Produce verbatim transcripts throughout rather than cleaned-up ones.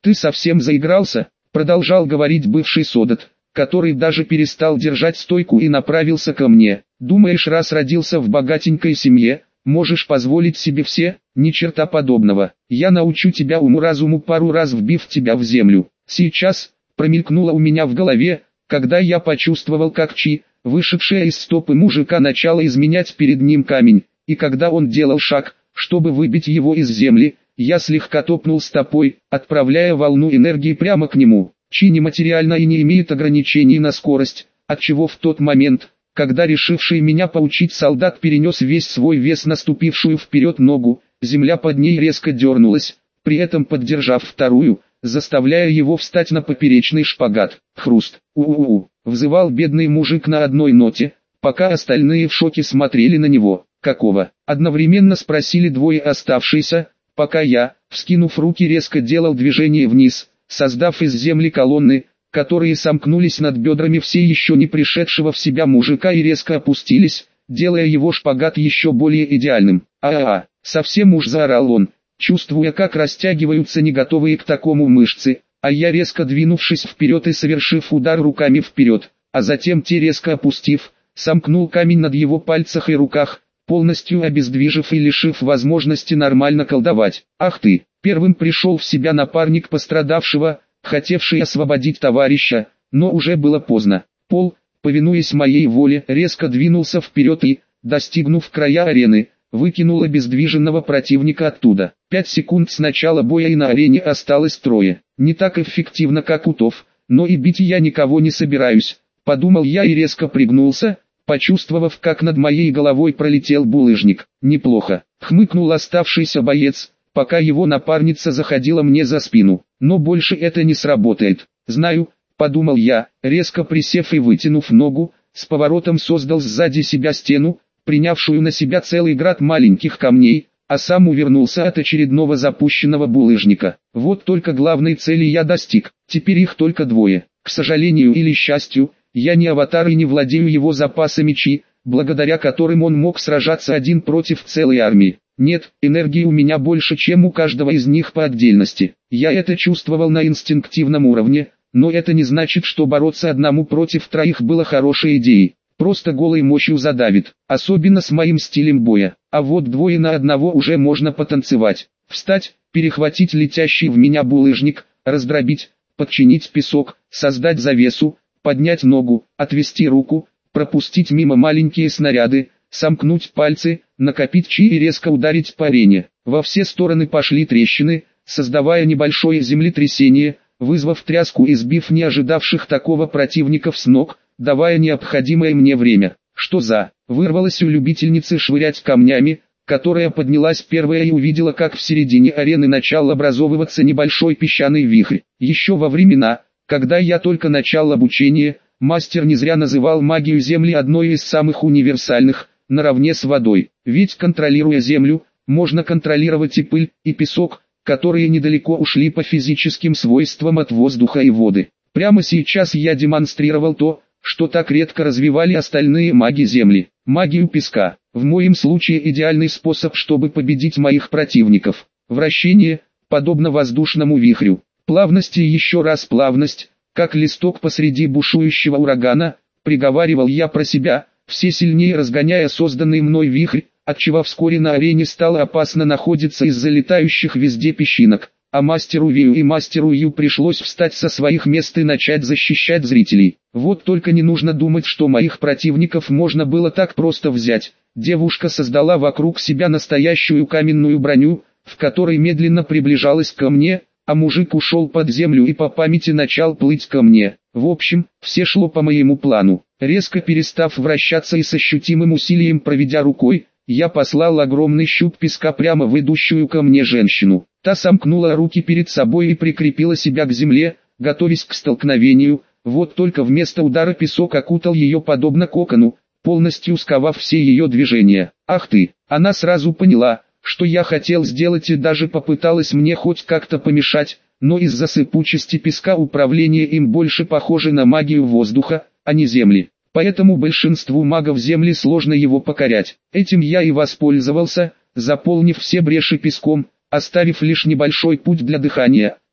«Ты совсем заигрался?» — продолжал говорить бывший солдат, который даже перестал держать стойку и направился ко мне. «Думаешь, раз родился в богатенькой семье, можешь позволить себе все? Ни черта подобного. Я научу тебя уму-разуму, пару раз вбив тебя в землю». Сейчас, промелькнуло у меня в голове, когда я почувствовал, как чи, вышедшая из стопы мужика, начала изменять перед ним камень, и когда он делал шаг, чтобы выбить его из земли, я слегка топнул стопой, отправляя волну энергии прямо к нему. Чи нематериально и не имеет ограничений на скорость, отчего в тот момент, когда решивший меня поучить солдат перенес весь свой вес на ступившую вперед ногу, земля под ней резко дернулась, при этом поддержав вторую, заставляя его встать на поперечный шпагат. Хруст. У-у-у, взывал бедный мужик на одной ноте, пока остальные в шоке смотрели на него. «Какого?» — одновременно спросили двое оставшиеся, пока я, вскинув руки, резко делал движение вниз, создав из земли колонны, которые сомкнулись над бедрами все еще не пришедшего в себя мужика и резко опустились, делая его шпагат еще более идеальным. «А-а-а!» — совсем уж заорал он, чувствуя, как растягиваются не готовые к такому мышцы, а я, резко двинувшись вперед и совершив удар руками вперед, а затем те резко опустив, сомкнул камень над его пальцах и руках, полностью обездвижив и лишив возможности нормально колдовать. «Ах ты!» — первым пришел в себя напарник пострадавшего, хотевший освободить товарища, но уже было поздно. Пол, повинуясь моей воле, резко двинулся вперед и, достигнув края арены, выкинул обездвиженного противника оттуда. Пять секунд с начала боя и на арене осталось трое. Не так эффективно, как у ТОВ, но и бить я никого не собираюсь, подумал я и резко пригнулся, почувствовав, как над моей головой пролетел булыжник. «Неплохо», — хмыкнул оставшийся боец, пока его напарница заходила мне за спину. «Но больше это не сработает. Знаю», — подумал я, резко присев и вытянув ногу, с поворотом создал сзади себя стену, принявшую на себя целый град маленьких камней, а сам увернулся от очередного запущенного булыжника. Вот только главной цели я достиг, теперь их только двое. К сожалению или счастью, я не аватар и не владею его запасами чи, благодаря которым он мог сражаться один против целой армии. Нет, энергии у меня больше, чем у каждого из них по отдельности. Я это чувствовал на инстинктивном уровне, но это не значит, что бороться одному против троих было хорошей идеей. Просто голой мощью задавит, особенно с моим стилем боя. А вот двое на одного уже можно потанцевать. Встать, перехватить летящий в меня булыжник, раздробить, подчинить песок, создать завесу, поднять ногу, отвести руку, пропустить мимо маленькие снаряды, сомкнуть пальцы, накопить чи и резко ударить по арене. Во все стороны пошли трещины, создавая небольшое землетрясение, вызвав тряску и сбив не ожидавших такого противников с ног, давая необходимое мне время. «Что за?» — вырвалось у любительницы швырять камнями, которая поднялась первая и увидела, как в середине арены начал образовываться небольшой песчаный вихрь. Еще во времена, когда я только начал обучение, мастер не зря называл магию Земли одной из самых универсальных, наравне с водой. Ведь контролируя Землю, можно контролировать и пыль, и песок, которые недалеко ушли по физическим свойствам от воздуха и воды. Прямо сейчас я демонстрировал то, что так редко развивали остальные маги Земли. Магию песка. В моем случае идеальный способ, чтобы победить моих противников. Вращение, подобно воздушному вихрю. Плавность и еще раз плавность, как листок посреди бушующего урагана, приговаривал я про себя, все сильнее разгоняя созданный мной вихрь, отчего вскоре на арене стало опасно находиться из-за летающих везде песчинок, а мастеру Вию и мастеру Ю пришлось встать со своих мест и начать защищать зрителей. Вот только не нужно думать, что моих противников можно было так просто взять. Девушка создала вокруг себя настоящую каменную броню, в которой медленно приближалась ко мне, а мужик ушел под землю и по памяти начал плыть ко мне. В общем, все шло по моему плану. Резко перестав вращаться и с ощутимым усилием проведя рукой, я послал огромный щуп песка прямо в идущую ко мне женщину. Та сомкнула руки перед собой и прикрепила себя к земле, готовясь к столкновению. Вот только вместо удара песок окутал ее подобно кокону, полностью сковав все ее движения. «Ах ты!» Она сразу поняла, что я хотел сделать, и даже попыталась мне хоть как-то помешать, но из-за сыпучести песка управление им больше похоже на магию воздуха, а не земли. Поэтому большинству магов Земли сложно его покорять. Этим я и воспользовался, заполнив все бреши песком, оставив лишь небольшой путь для дыхания,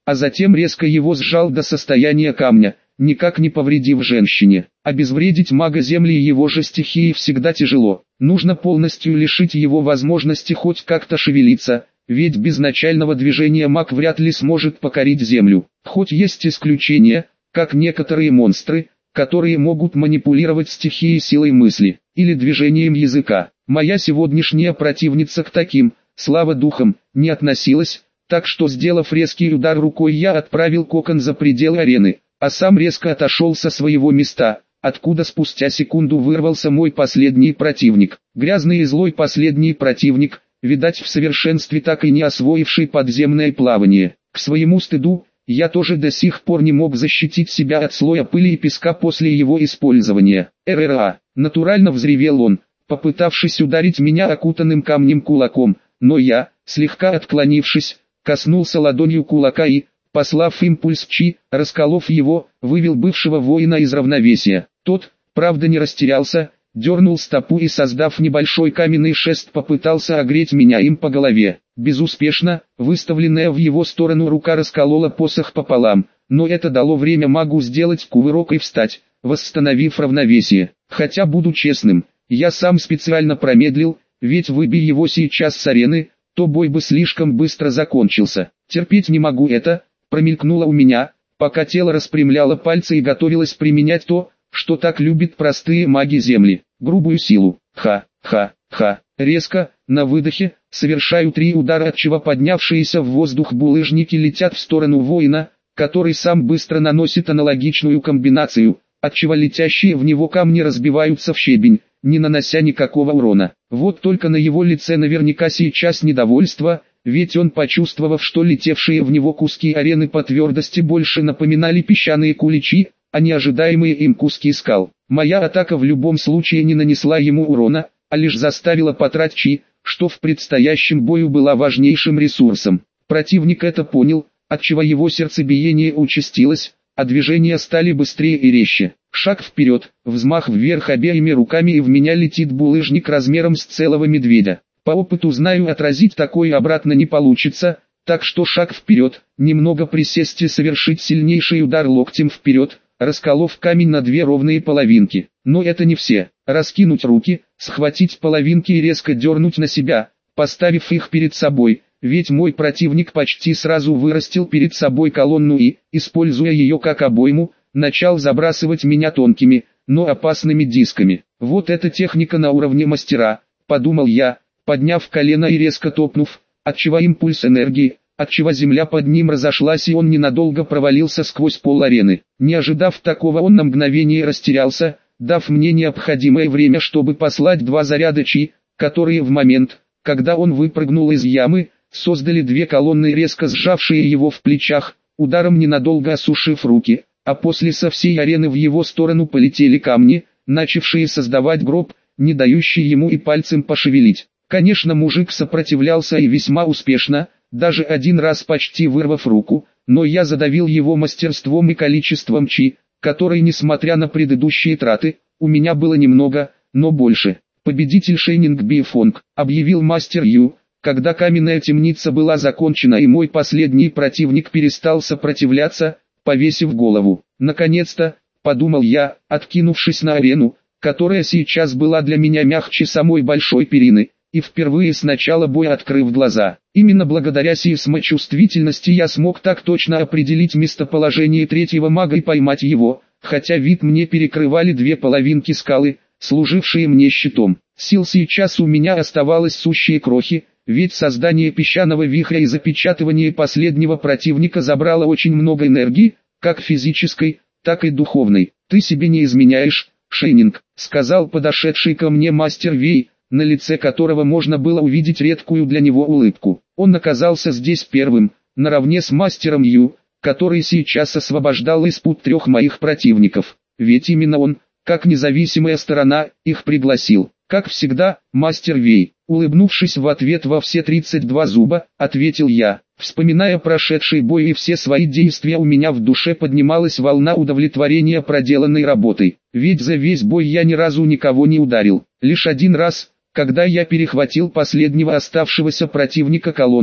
а затем резко его сжал до состояния камня, никак не повредив женщине. Обезвредить мага земли и его же стихии всегда тяжело. Нужно полностью лишить его возможности хоть как-то шевелиться, ведь без начального движения маг вряд ли сможет покорить землю. Хоть есть исключения, как некоторые монстры, которые могут манипулировать стихией силой мысли, или движением языка. Моя сегодняшняя противница к таким, слава духам, не относилась, так что, сделав резкий удар рукой, я отправил кокон за пределы арены, а сам резко отошел со своего места, откуда спустя секунду вырвался мой последний противник. Грязный и злой последний противник, видать в совершенстве так и не освоивший подземное плавание. К своему стыду, я тоже до сих пор не мог защитить себя от слоя пыли и песка после его использования. РРА, натурально взревел он, попытавшись ударить меня окутанным камнем кулаком, но я, слегка отклонившись, коснулся ладонью кулака и, послав импульс чи, расколов его, вывел бывшего воина из равновесия. Тот, правда, не растерялся, дернул стопу и, создав небольшой каменный шест, попытался огреть меня им по голове. Безуспешно, выставленная в его сторону рука расколола посох пополам, но это дало время магу сделать кувырок и встать, восстановив равновесие. Хотя, буду честным, я сам специально промедлил, ведь выбей его сейчас с арены, то бой бы слишком быстро закончился. Терпеть не могу это, промелькнуло у меня, пока тело распрямляло пальцы и готовилось применять то, что так любят простые маги земли, грубую силу. Ха-ха-ха, резко, на выдохе, совершаю три удара, отчего поднявшиеся в воздух булыжники летят в сторону воина, который сам быстро наносит аналогичную комбинацию, отчего летящие в него камни разбиваются в щебень, не нанося никакого урона. Вот только на его лице наверняка сейчас недовольство, ведь он, почувствовав, что летевшие в него куски арены по твердости больше напоминали песчаные куличи, а не ожидаемые им куски скал. Моя атака в любом случае не нанесла ему урона, а лишь заставила потратить чи, что в предстоящем бою была важнейшим ресурсом. Противник это понял, отчего его сердцебиение участилось, а движения стали быстрее и резче. Шаг вперед, взмах вверх обеими руками, и в меня летит булыжник размером с целого медведя. По опыту знаю, отразить такое обратно не получится, так что шаг вперед, немного присесть и совершить сильнейший удар локтем вперед, расколов камень на две ровные половинки. Но это не все. Раскинуть руки, схватить половинки и резко дернуть на себя, поставив их перед собой, ведь мой противник почти сразу вырастил перед собой колонну и, используя ее как обойму, начал забрасывать меня тонкими, но опасными дисками. Вот эта техника на уровне мастера, подумал я, подняв колено и резко топнув, отчего импульс энергии, отчего земля под ним разошлась и он ненадолго провалился сквозь пол арены. Не ожидав такого, он на мгновение растерялся, дав мне необходимое время, чтобы послать два заряда чи, которые в момент, когда он выпрыгнул из ямы, создали две колонны, резко сжавшие его в плечах, ударом ненадолго осушив руки, а после со всей арены в его сторону полетели камни, начавшие создавать гроб, не дающий ему и пальцем пошевелить. Конечно, мужик сопротивлялся и весьма успешно, даже один раз почти вырвав руку, но я задавил его мастерством и количеством чи, которые, несмотря на предыдущие траты, у меня было немного, но больше. Победитель Шейнинг Бифонг, объявил мастер Ю, когда каменная темница была закончена и мой последний противник перестал сопротивляться, повесив голову. Наконец-то, подумал я, откинувшись на арену, которая сейчас была для меня мягче самой большой перины, и впервые с начала боя открыв глаза. Именно благодаря сейсмочувствительности я смог так точно определить местоположение третьего мага и поймать его, хотя вид мне перекрывали две половинки скалы, служившие мне щитом. Сил сейчас у меня оставалось сущие крохи, ведь создание песчаного вихря и запечатывание последнего противника забрало очень много энергии, как физической, так и духовной. «Ты себе не изменяешь, Шейнинг», — сказал подошедший ко мне мастер Вей, на лице которого можно было увидеть редкую для него улыбку. Он оказался здесь первым, наравне с мастером Ю, который сейчас освобождал из-под трех моих противников. Ведь именно он, как независимая сторона, их пригласил. Как всегда, мастер Вей, улыбнувшись в ответ во все тридцать два зуба, ответил я. Вспоминая прошедший бой и все свои действия, у меня в душе поднималась волна удовлетворения проделанной работой. Ведь за весь бой я ни разу никого не ударил. Лишь один раз, когда я перехватил последнего оставшегося противника колоннами,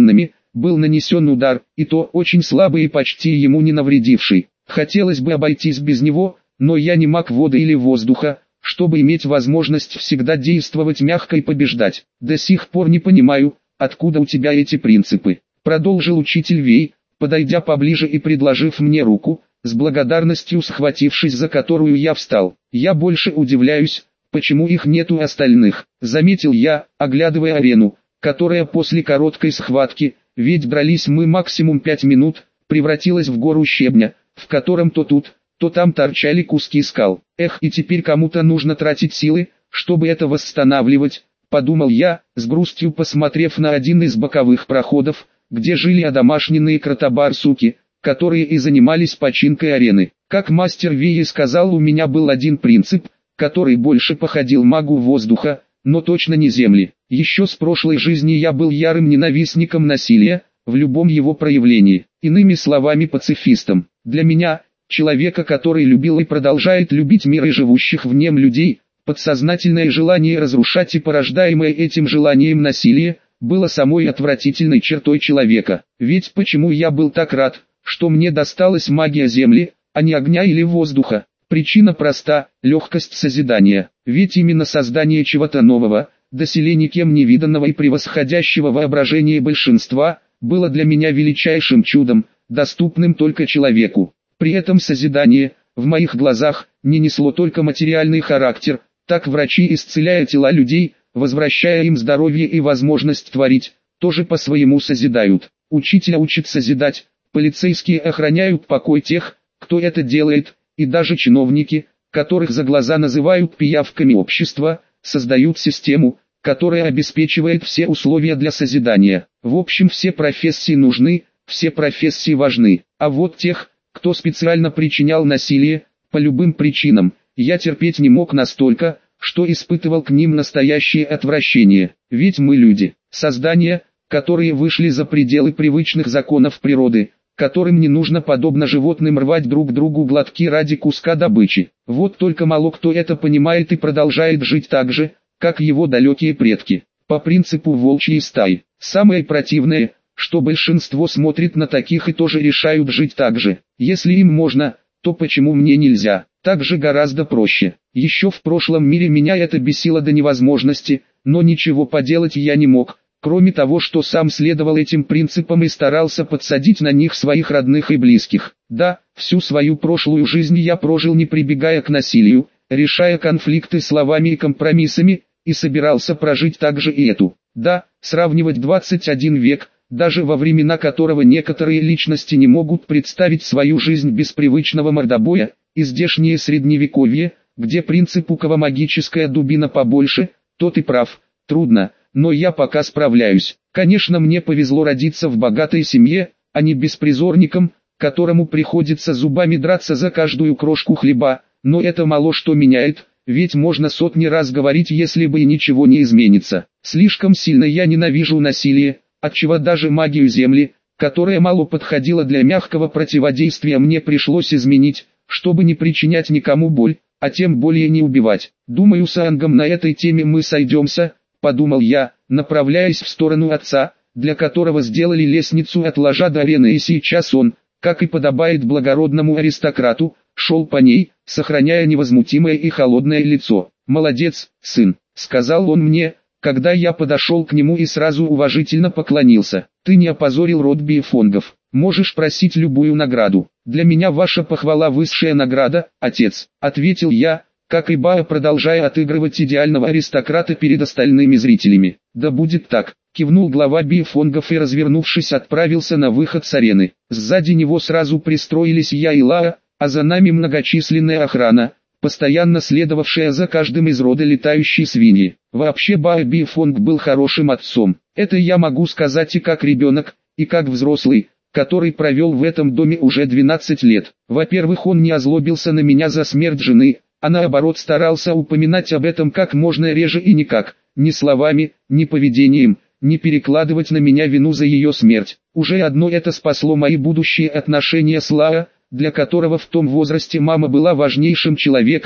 был нанесен удар, и то очень слабый и почти ему не навредивший. Хотелось бы обойтись без него, но я не маг воды или воздуха, чтобы иметь возможность всегда действовать мягко и побеждать. До сих пор не понимаю, откуда у тебя эти принципы, продолжил учитель Вей, подойдя поближе и предложив мне руку, с благодарностью схватившись за которую я встал. Я больше удивляюсь, почему их нет у остальных, заметил я, оглядывая арену, которая после короткой схватки, ведь дрались мы максимум пять минут, превратилась в гору щебня, в котором то тут, то там торчали куски скал. Эх, и теперь кому-то нужно тратить силы, чтобы это восстанавливать, подумал я, с грустью посмотрев на один из боковых проходов, где жили одомашненные кротобарсуки, которые и занимались починкой арены. Как мастер Вии сказал, у меня был один принцип, который больше походил магу воздуха, но точно не земли. Еще с прошлой жизни я был ярым ненавистником насилия, в любом его проявлении, иными словами пацифистом. Для меня, человека, который любил и продолжает любить мир и живущих в нем людей, подсознательное желание разрушать и порождаемое этим желанием насилие, было самой отвратительной чертой человека. Ведь почему я был так рад, что мне досталась магия земли, а не огня или воздуха? Причина проста – легкость созидания. Ведь именно создание чего-то нового, доселе никем не виданного и превосходящего воображение большинства, было для меня величайшим чудом, доступным только человеку. При этом созидание, в моих глазах, не несло только материальный характер, так врачи, исцеляя тела людей, возвращая им здоровье и возможность творить, тоже по-своему созидают. Учитель учит созидать, полицейские охраняют покой тех, кто это делает, и даже чиновники, которых за глаза называют пиявками общества, создают систему, которая обеспечивает все условия для созидания. В общем, все профессии нужны, все профессии важны, а вот тех, кто специально причинял насилие, по любым причинам, я терпеть не мог настолько, что испытывал к ним настоящее отвращение. Ведь мы люди, создания, которые вышли за пределы привычных законов природы, которым не нужно подобно животным рвать друг другу глотки ради куска добычи. Вот только мало кто это понимает и продолжает жить так же, как его далекие предки, по принципу волчьей стаи. Самое противное, что большинство смотрит на таких и тоже решают жить так же. Если им можно, то почему мне нельзя? Так же гораздо проще. Еще в прошлом мире меня это бесило до невозможности, но ничего поделать я не мог, кроме того, что сам следовал этим принципам и старался подсадить на них своих родных и близких. Да, всю свою прошлую жизнь я прожил не прибегая к насилию, решая конфликты словами и компромиссами, и собирался прожить также и эту. Да, сравнивать двадцать один век, даже во времена которого некоторые личности не могут представить свою жизнь без привычного мордобоя, и здешнее средневековье, где принцип у кого магическая дубина побольше, тот и прав, трудно, но я пока справляюсь. Конечно, мне повезло родиться в богатой семье, а не беспризорником, которому приходится зубами драться за каждую крошку хлеба, но это мало что меняет, ведь можно сотни раз говорить, если бы и ничего не изменится. Слишком сильно я ненавижу насилие, отчего даже магию земли, которая мало подходила для мягкого противодействия, мне пришлось изменить, чтобы не причинять никому боль, а тем более не убивать. Думаю, с Ангом на этой теме мы сойдемся, подумал я, направляясь в сторону отца, для которого сделали лестницу от ложа до арены, и сейчас он, как и подобает благородному аристократу, шел по ней, сохраняя невозмутимое и холодное лицо. «Молодец, сын», — сказал он мне, когда я подошел к нему и сразу уважительно поклонился. «Ты не опозорил род Биефонгов. Можешь просить любую награду. Для меня ваша похвала высшая награда, отец», — ответил я, как и Баа, продолжая отыгрывать идеального аристократа перед остальными зрителями. «Да будет так», — кивнул глава Биефонгов и, развернувшись, отправился на выход с арены. Сзади него сразу пристроились я и Лаа, а за нами многочисленная охрана, постоянно следовавшая за каждым из рода летающей свиньи. Вообще Баа Биефонг был хорошим отцом. Это я могу сказать и как ребенок, и как взрослый, который провел в этом доме уже двенадцать лет. Во-первых, он не озлобился на меня за смерть жены, а наоборот старался упоминать об этом как можно реже и никак, ни словами, ни поведением, не перекладывать на меня вину за ее смерть. Уже одно это спасло мои будущие отношения с Лаа, для которого в том возрасте мама была важнейшим человеком,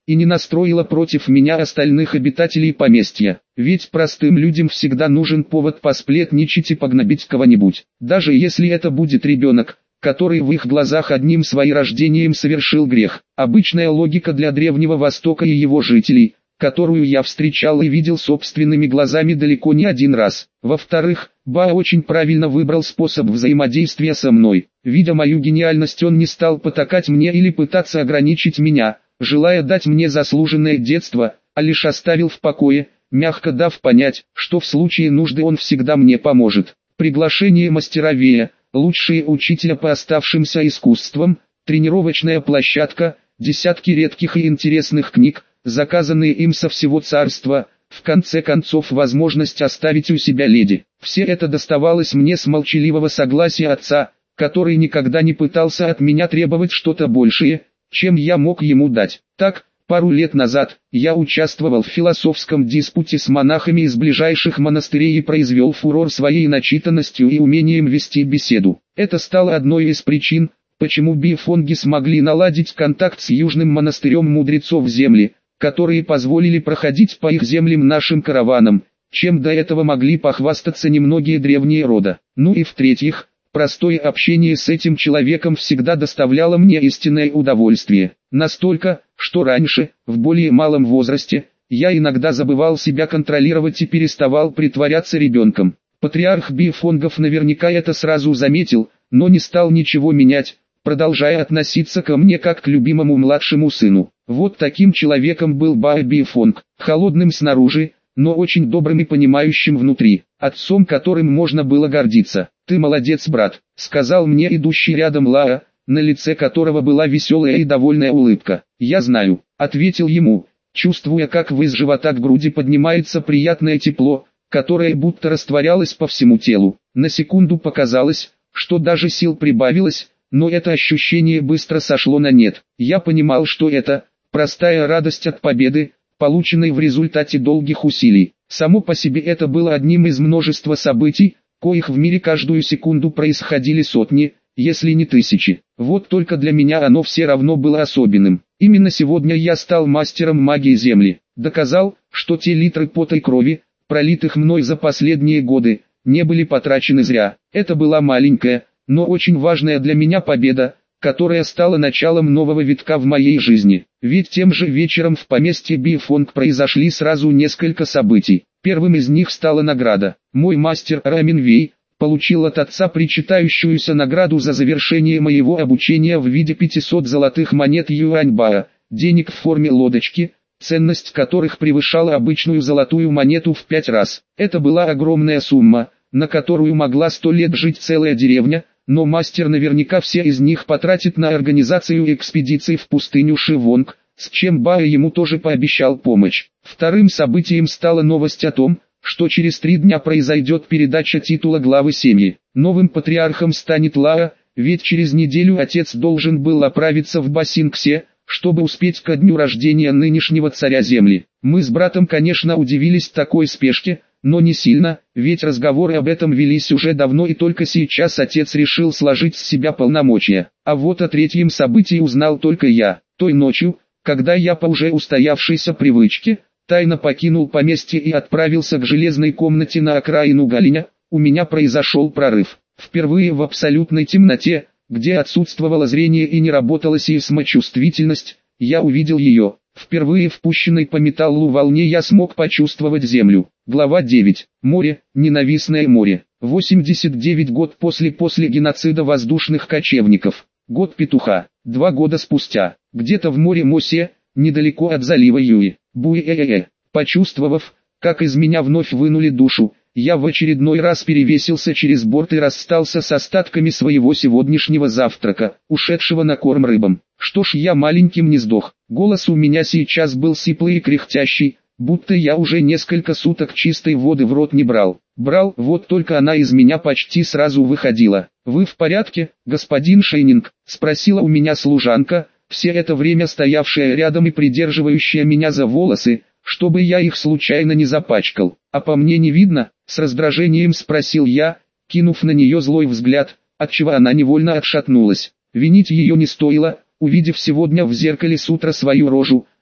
и не настроила против меня остальных обитателей поместья. Ведь простым людям всегда нужен повод посплетничать и погнобить кого-нибудь. Даже если это будет ребенок, который в их глазах одним своим рождением совершил грех. Обычная логика для Древнего Востока и его жителей, которую я встречал и видел собственными глазами далеко не один раз. Во-вторых, Ба очень правильно выбрал способ взаимодействия со мной. Видя мою гениальность, он не стал потакать мне или пытаться ограничить меня, желая дать мне заслуженное детство, а лишь оставил в покое, мягко дав понять, что в случае нужды он всегда мне поможет. Приглашение мастера Вея, лучшие учителя по оставшимся искусствам, тренировочная площадка, десятки редких и интересных книг, заказанные им со всего царства, в конце концов возможность оставить у себя леди. Все это доставалось мне с молчаливого согласия отца, который никогда не пытался от меня требовать что-то большее, чем я мог ему дать. Так, пару лет назад, я участвовал в философском диспуте с монахами из ближайших монастырей и произвел фурор своей начитанностью и умением вести беседу. Это стало одной из причин, почему бифонги смогли наладить контакт с южным монастырем мудрецов земли, которые позволили проходить по их землям нашим караванам, чем до этого могли похвастаться немногие древние рода. Ну и в-третьих, простое общение с этим человеком всегда доставляло мне истинное удовольствие. Настолько, что раньше, в более малом возрасте, я иногда забывал себя контролировать и переставал притворяться ребенком. Патриарх бифонгов наверняка это сразу заметил, но не стал ничего менять, продолжая относиться ко мне как к любимому младшему сыну. Вот таким человеком был Ба Бифонг, холодным снаружи, но очень добрым и понимающим внутри, отцом, которым можно было гордиться. «Ты молодец, брат», — сказал мне идущий рядом Лаа, на лице которого была веселая и довольная улыбка. «Я знаю», — ответил ему, чувствуя, как из живота к груди поднимается приятное тепло, которое будто растворялось по всему телу. На секунду показалось, что даже сил прибавилось, но это ощущение быстро сошло на нет. Я понимал, что это простая радость от победы, полученной в результате долгих усилий. Само по себе это было одним из множества событий, коих в мире каждую секунду происходили сотни, если не тысячи. Вот только для меня оно все равно было особенным. Именно сегодня я стал мастером магии Земли. Доказал, что те литры пота и крови, пролитых мной за последние годы, не были потрачены зря. Это была маленькая, но очень важная для меня победа, которая стала началом нового витка в моей жизни. Ведь тем же вечером в поместье Бифонг произошли сразу несколько событий. Первым из них стала награда. Мой мастер Рамин Вей получил от отца причитающуюся награду за завершение моего обучения в виде пятисот золотых монет юаньбаа, денег в форме лодочки, ценность которых превышала обычную золотую монету в пять раз. Это была огромная сумма, на которую могла сто лет жить целая деревня, но мастер наверняка все из них потратит на организацию экспедиций в пустыню Шивонг, с чем Ба ему тоже пообещал помощь. Вторым событием стала новость о том, что через три дня произойдет передача титула главы семьи. Новым патриархом станет Лаа, ведь через неделю отец должен был отправиться в Басингсе, чтобы успеть ко дню рождения нынешнего царя земли. Мы с братом, конечно, удивились такой спешке, но не сильно, ведь разговоры об этом велись уже давно и только сейчас отец решил сложить с себя полномочия. А вот о третьем событии узнал только я. Той ночью, когда я по уже устоявшейся привычке, тайно покинул поместье и отправился к железной комнате на окраину Галиня, у меня произошел прорыв. Впервые в абсолютной темноте, где отсутствовало зрение и не работала сейсмочувствительность, я увидел ее. Впервые в пущенной по металлу волне я смог почувствовать землю. Глава девять. Море, ненавистное море. восемьдесят девять год после после геноцида воздушных кочевников. Год петуха. Два года спустя. Где-то в море Мосе, недалеко от залива Юи. Буэ-э-э. Почувствовав, как из меня вновь вынули душу, я в очередной раз перевесился через борт и расстался с остатками своего сегодняшнего завтрака, ушедшего на корм рыбам. Что ж, я маленьким не сдох. Голос у меня сейчас был сиплый и кряхтящий, будто я уже несколько суток чистой воды в рот не брал. Брал, вот только она из меня почти сразу выходила. «Вы в порядке, господин Шейнинг?» — спросила у меня служанка, все это время стоявшая рядом и придерживающая меня за волосы, чтобы я их случайно не запачкал. «А по мне не видно?» — с раздражением спросил я, кинув на нее злой взгляд, отчего она невольно отшатнулась. Винить ее не стоило. Увидев сегодня в зеркале с утра свою рожу,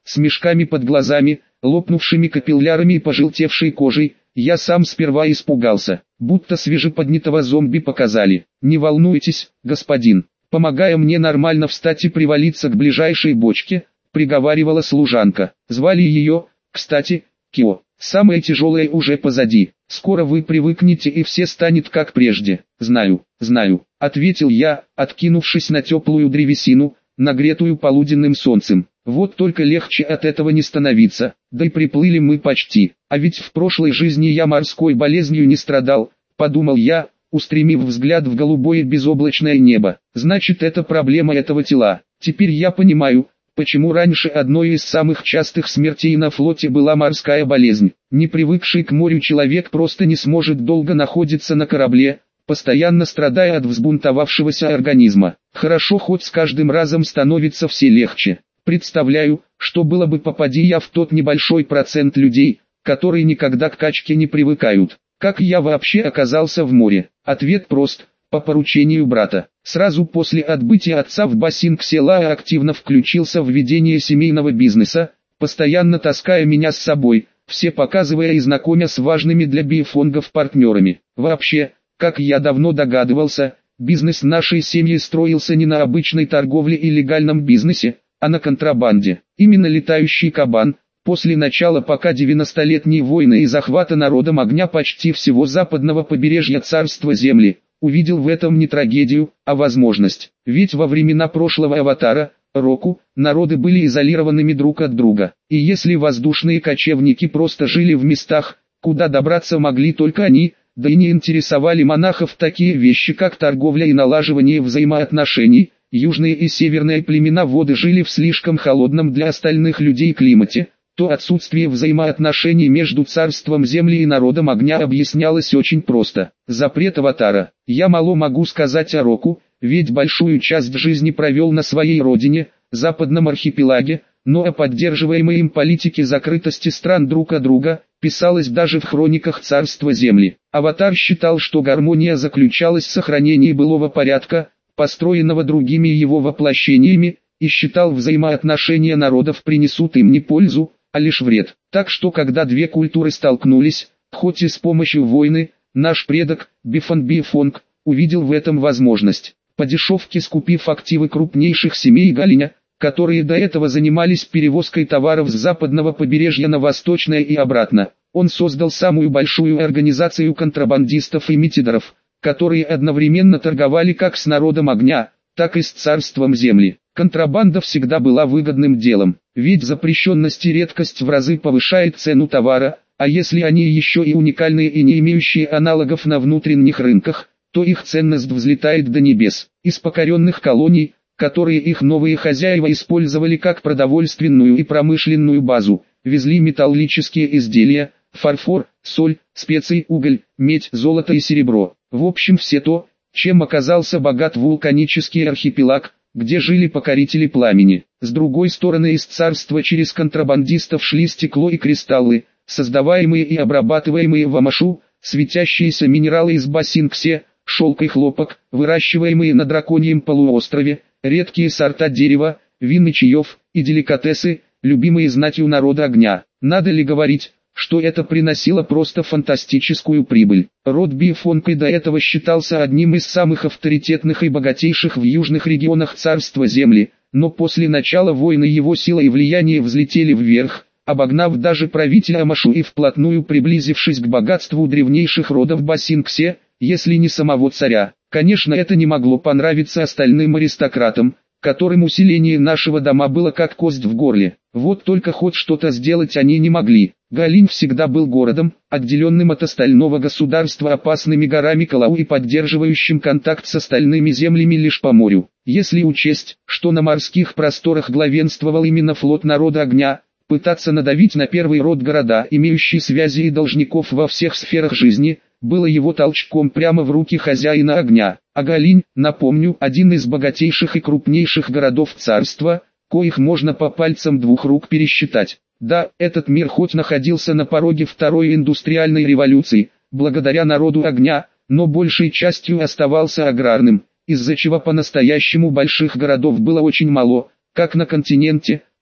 с мешками под глазами, лопнувшими капиллярами и пожелтевшей кожей. Я сам сперва испугался, будто свежеподнятого зомби показали. «Не волнуйтесь, господин», помогая мне нормально встать и привалиться к ближайшей бочке, приговаривала служанка. Звали ее, кстати, Кио. «Самое тяжелое уже позади. Скоро вы привыкнете и все станет как прежде». «Знаю, знаю», — ответил я, откинувшись на теплую древесину, нагретую полуденным солнцем. Вот только легче от этого не становиться, да и приплыли мы почти. А ведь в прошлой жизни я морской болезнью не страдал, подумал я, устремив взгляд в голубое безоблачное небо. Значит, это проблема этого тела. Теперь я понимаю, почему раньше одной из самых частых смертей на флоте была морская болезнь. Не привыкший к морю человек просто не сможет долго находиться на корабле, постоянно страдая от взбунтовавшегося организма. Хорошо, хоть с каждым разом становится все легче. Представляю, что было бы, попади я в тот небольшой процент людей, которые никогда к качке не привыкают. Как я вообще оказался в море? Ответ прост: по поручению брата. Сразу после отбытия отца в Бассинксе Лаа активно включился в ведение семейного бизнеса, постоянно таская меня с собой, все показывая и знакомя с важными для биофонгов партнерами. Вообще, как я давно догадывался, бизнес нашей семьи строился не на обычной торговле и легальном бизнесе, а на контрабанде. Именно летающий кабан, после начала пока девяностолетней войны и захвата народом огня почти всего западного побережья царства Земли, увидел в этом не трагедию, а возможность. Ведь во времена прошлого аватара, Року, народы были изолированными друг от друга. И если воздушные кочевники просто жили в местах, куда добраться могли только они, да и не интересовали монахов такие вещи, как торговля и налаживание взаимоотношений, южные и северные племена воды жили в слишком холодном для остальных людей климате, то отсутствие взаимоотношений между царством Земли и народом огня объяснялось очень просто. Запрет аватара. Я мало могу сказать о Року, ведь большую часть жизни провел на своей родине, западном архипелаге, но о поддерживаемой им политике закрытости стран друг от друга, писалось даже в хрониках царства Земли. Аватар считал, что гармония заключалась в сохранении былого порядка, построенного другими его воплощениями, и считал, взаимоотношения народов принесут им не пользу, а лишь вред. Так что когда две культуры столкнулись, хоть и с помощью войны, наш предок, Бифон Бифонг, увидел в этом возможность. По дешевке скупив активы крупнейших семей Галиня, которые до этого занимались перевозкой товаров с западного побережья на восточное и обратно, он создал самую большую организацию контрабандистов и митидоров, которые одновременно торговали как с народом огня, так и с царством Земли. Контрабанда всегда была выгодным делом, ведь запрещенность и редкость в разы повышает цену товара, а если они еще и уникальные и не имеющие аналогов на внутренних рынках, то их ценность взлетает до небес. Из покоренных колоний, которые их новые хозяева использовали как продовольственную и промышленную базу, везли металлические изделия, фарфор, соль, специи, уголь, медь, золото и серебро. В общем, все то, чем оказался богат вулканический архипелаг, где жили покорители пламени. С другой стороны, из царства через контрабандистов шли стекло и кристаллы, создаваемые и обрабатываемые в Амашу, светящиеся минералы из Бассинксе, шелк и хлопок, выращиваемые на Драконьем полуострове, редкие сорта дерева, вин и чаев, и деликатесы, любимые знатью народа огня. Надо ли говорить, что это приносило просто фантастическую прибыль? Род Бифонг и до этого считался одним из самых авторитетных и богатейших в южных регионах царства Земли, но после начала войны его сила и влияние взлетели вверх, обогнав даже правителя Амашу и вплотную приблизившись к богатству древнейших родов Бассинксе, если не самого царя. Конечно, это не могло понравиться остальным аристократам, которым усиление нашего дома было как кость в горле. Вот только хоть что-то сделать они не могли. Галин всегда был городом, отделенным от остального государства опасными горами Калау и поддерживающим контакт с остальными землями лишь по морю. Если учесть, что на морских просторах главенствовал именно флот народа огня, пытаться надавить на первый род города, имеющий связи и должников во всех сферах жизни, было его толчком прямо в руки хозяина огня. А Галинь, напомню, один из богатейших и крупнейших городов царства, коих можно по пальцам двух рук пересчитать. Да, этот мир хоть находился на пороге второй индустриальной революции, благодаря народу огня, но большей частью оставался аграрным, из-за чего по-настоящему больших городов было очень мало, как на континенте,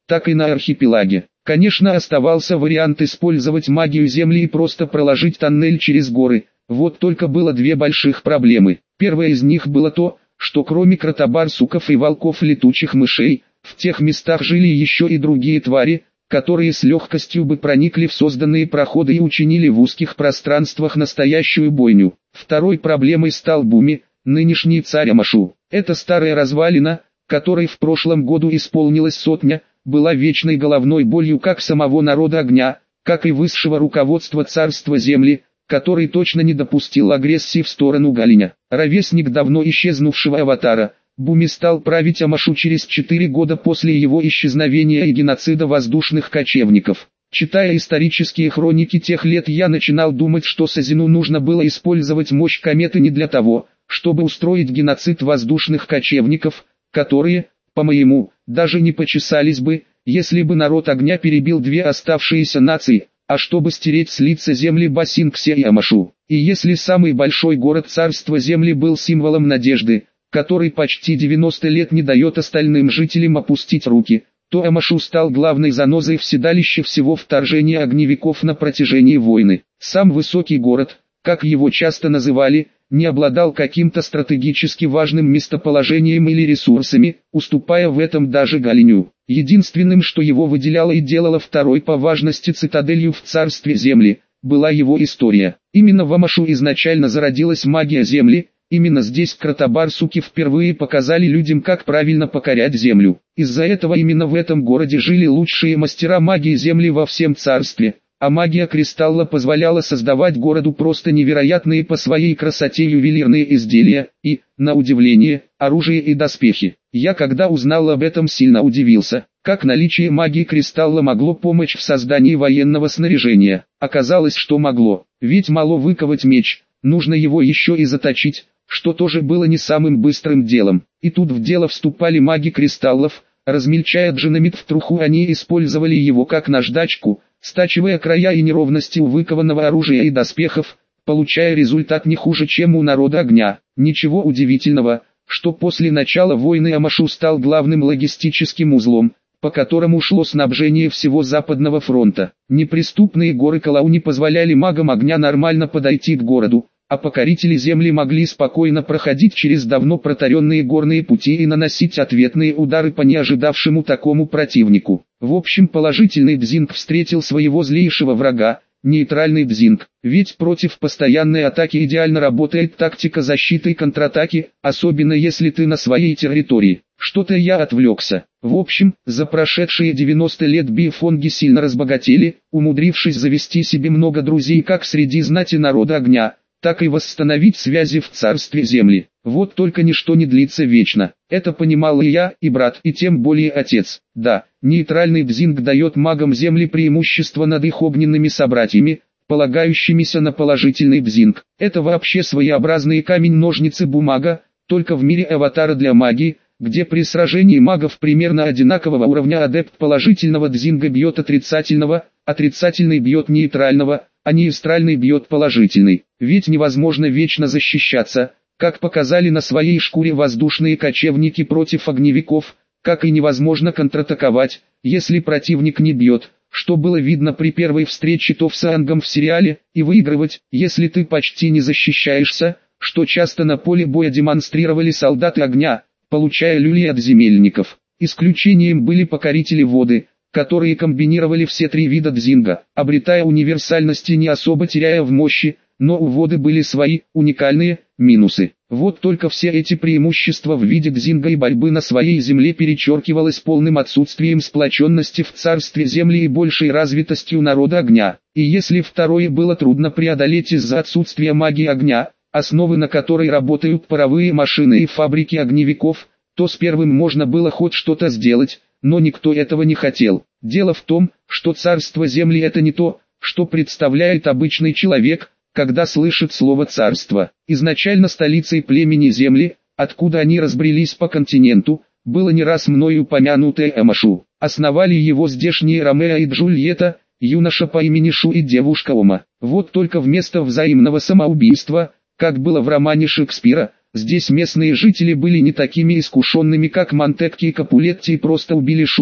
так и на архипелаге. Конечно, оставался вариант использовать магию Земли и просто проложить тоннель через горы. Вот только было две больших проблемы. Первая из них было то, что кроме кротобарсуков и волков-летучих мышей, в тех местах жили еще и другие твари, которые с легкостью бы проникли в созданные проходы и учинили в узких пространствах настоящую бойню. Второй проблемой стал Буми, нынешний царь Амашу. Эта старая развалина, которой в прошлом году исполнилась сотня, была вечной головной болью как самого народа огня, как и высшего руководства царства Земли, который точно не допустил агрессии в сторону Галиня. Ровесник давно исчезнувшего аватара, Буми стал править Амашу через четыре года после его исчезновения и геноцида воздушных кочевников. Читая исторические хроники тех лет, я начинал думать, что Сазину нужно было использовать мощь кометы не для того, чтобы устроить геноцид воздушных кочевников, которые, по-моему, даже не почесались бы, если бы народ огня перебил две оставшиеся нации, а чтобы стереть с лица земли Басинксе и Амашу. И если самый большой город царства Земли был символом надежды, который почти девяносто лет не дает остальным жителям опустить руки, то Амашу стал главной занозой в седалище всего вторжения огневиков на протяжении войны. Сам высокий город, как его часто называли, не обладал каким-то стратегически важным местоположением или ресурсами, уступая в этом даже Галиню. Единственным, что его выделяло и делало второй по важности цитаделью в царстве Земли, была его история. Именно в Амашу изначально зародилась магия Земли, именно здесь кротобарсуки впервые показали людям, как правильно покорять Землю. Из-за этого именно в этом городе жили лучшие мастера магии Земли во всем царстве. А магия кристалла позволяла создавать городу просто невероятные по своей красоте ювелирные изделия и, на удивление, оружие и доспехи. Я когда узнал об этом, сильно удивился, как наличие магии кристалла могло помочь в создании военного снаряжения. Оказалось, что могло, ведь мало выковать меч, нужно его еще и заточить, что тоже было не самым быстрым делом. И тут в дело вступали маги кристаллов. Размельчая джинамит в труху, они использовали его как наждачку, стачивая края и неровности у выкованного оружия и доспехов, получая результат не хуже, чем у народа огня. Ничего удивительного, что после начала войны Амашу стал главным логистическим узлом, по которому шло снабжение всего Западного фронта. Неприступные горы Калау не позволяли магам огня нормально подойти к городу, а покорители Земли могли спокойно проходить через давно протаренные горные пути и наносить ответные удары по неожидавшему такому противнику. В общем, положительный Дзинг встретил своего злейшего врага, нейтральный Дзинг, ведь против постоянной атаки идеально работает тактика защиты и контратаки, особенно если ты на своей территории. Что-то я отвлекся. В общем, за прошедшие девяносто лет биофонги сильно разбогатели, умудрившись завести себе много друзей как среди знати народа огня, так и восстановить связи в царстве Земли. Вот только ничто не длится вечно. Это понимал и я, и брат, и тем более отец. Да, нейтральный Дзинг дает магам Земли преимущество над их огненными собратьями, полагающимися на положительный Дзинг. Это вообще своеобразный камень-ножницы-бумага, только в мире аватара для магии, где при сражении магов примерно одинакового уровня адепт положительного Дзинга бьет отрицательного, отрицательный бьет нейтрального, а нейтральный бьет положительный. Ведь невозможно вечно защищаться, как показали на своей шкуре воздушные кочевники против огневиков, как и невозможно контратаковать, если противник не бьет, что было видно при первой встрече Тоф с Ангом в сериале, и выигрывать, если ты почти не защищаешься, что часто на поле боя демонстрировали солдаты огня, получая люлей от земельников. Исключением были покорители воды, которые комбинировали все три вида Дзинга, обретая универсальность и не особо теряя в мощи, но у воды были свои, уникальные, минусы. Вот только все эти преимущества в виде Дзинга и борьбы на своей земле перечеркивалось полным отсутствием сплоченности в царстве Земли и большей развитостью народа огня. И если второе было трудно преодолеть из-за отсутствия магии огня, основы на которой работают паровые машины и фабрики огневиков, то с первым можно было хоть что-то сделать, но никто этого не хотел. Дело в том, что царство Земли это не то, что представляет обычный человек, когда слышит слово «царство». Изначально столицей племени Земли, откуда они разбрелись по континенту, было не раз мною упомянутое Амашу. Основали его здешние Ромео и Джульетта, юноша по имени Шу и девушка Ома. Вот только вместо взаимного самоубийства, как было в романе Шекспира, здесь местные жители были не такими искушенными, как Монтекки и Капулетти, и просто убили Шу,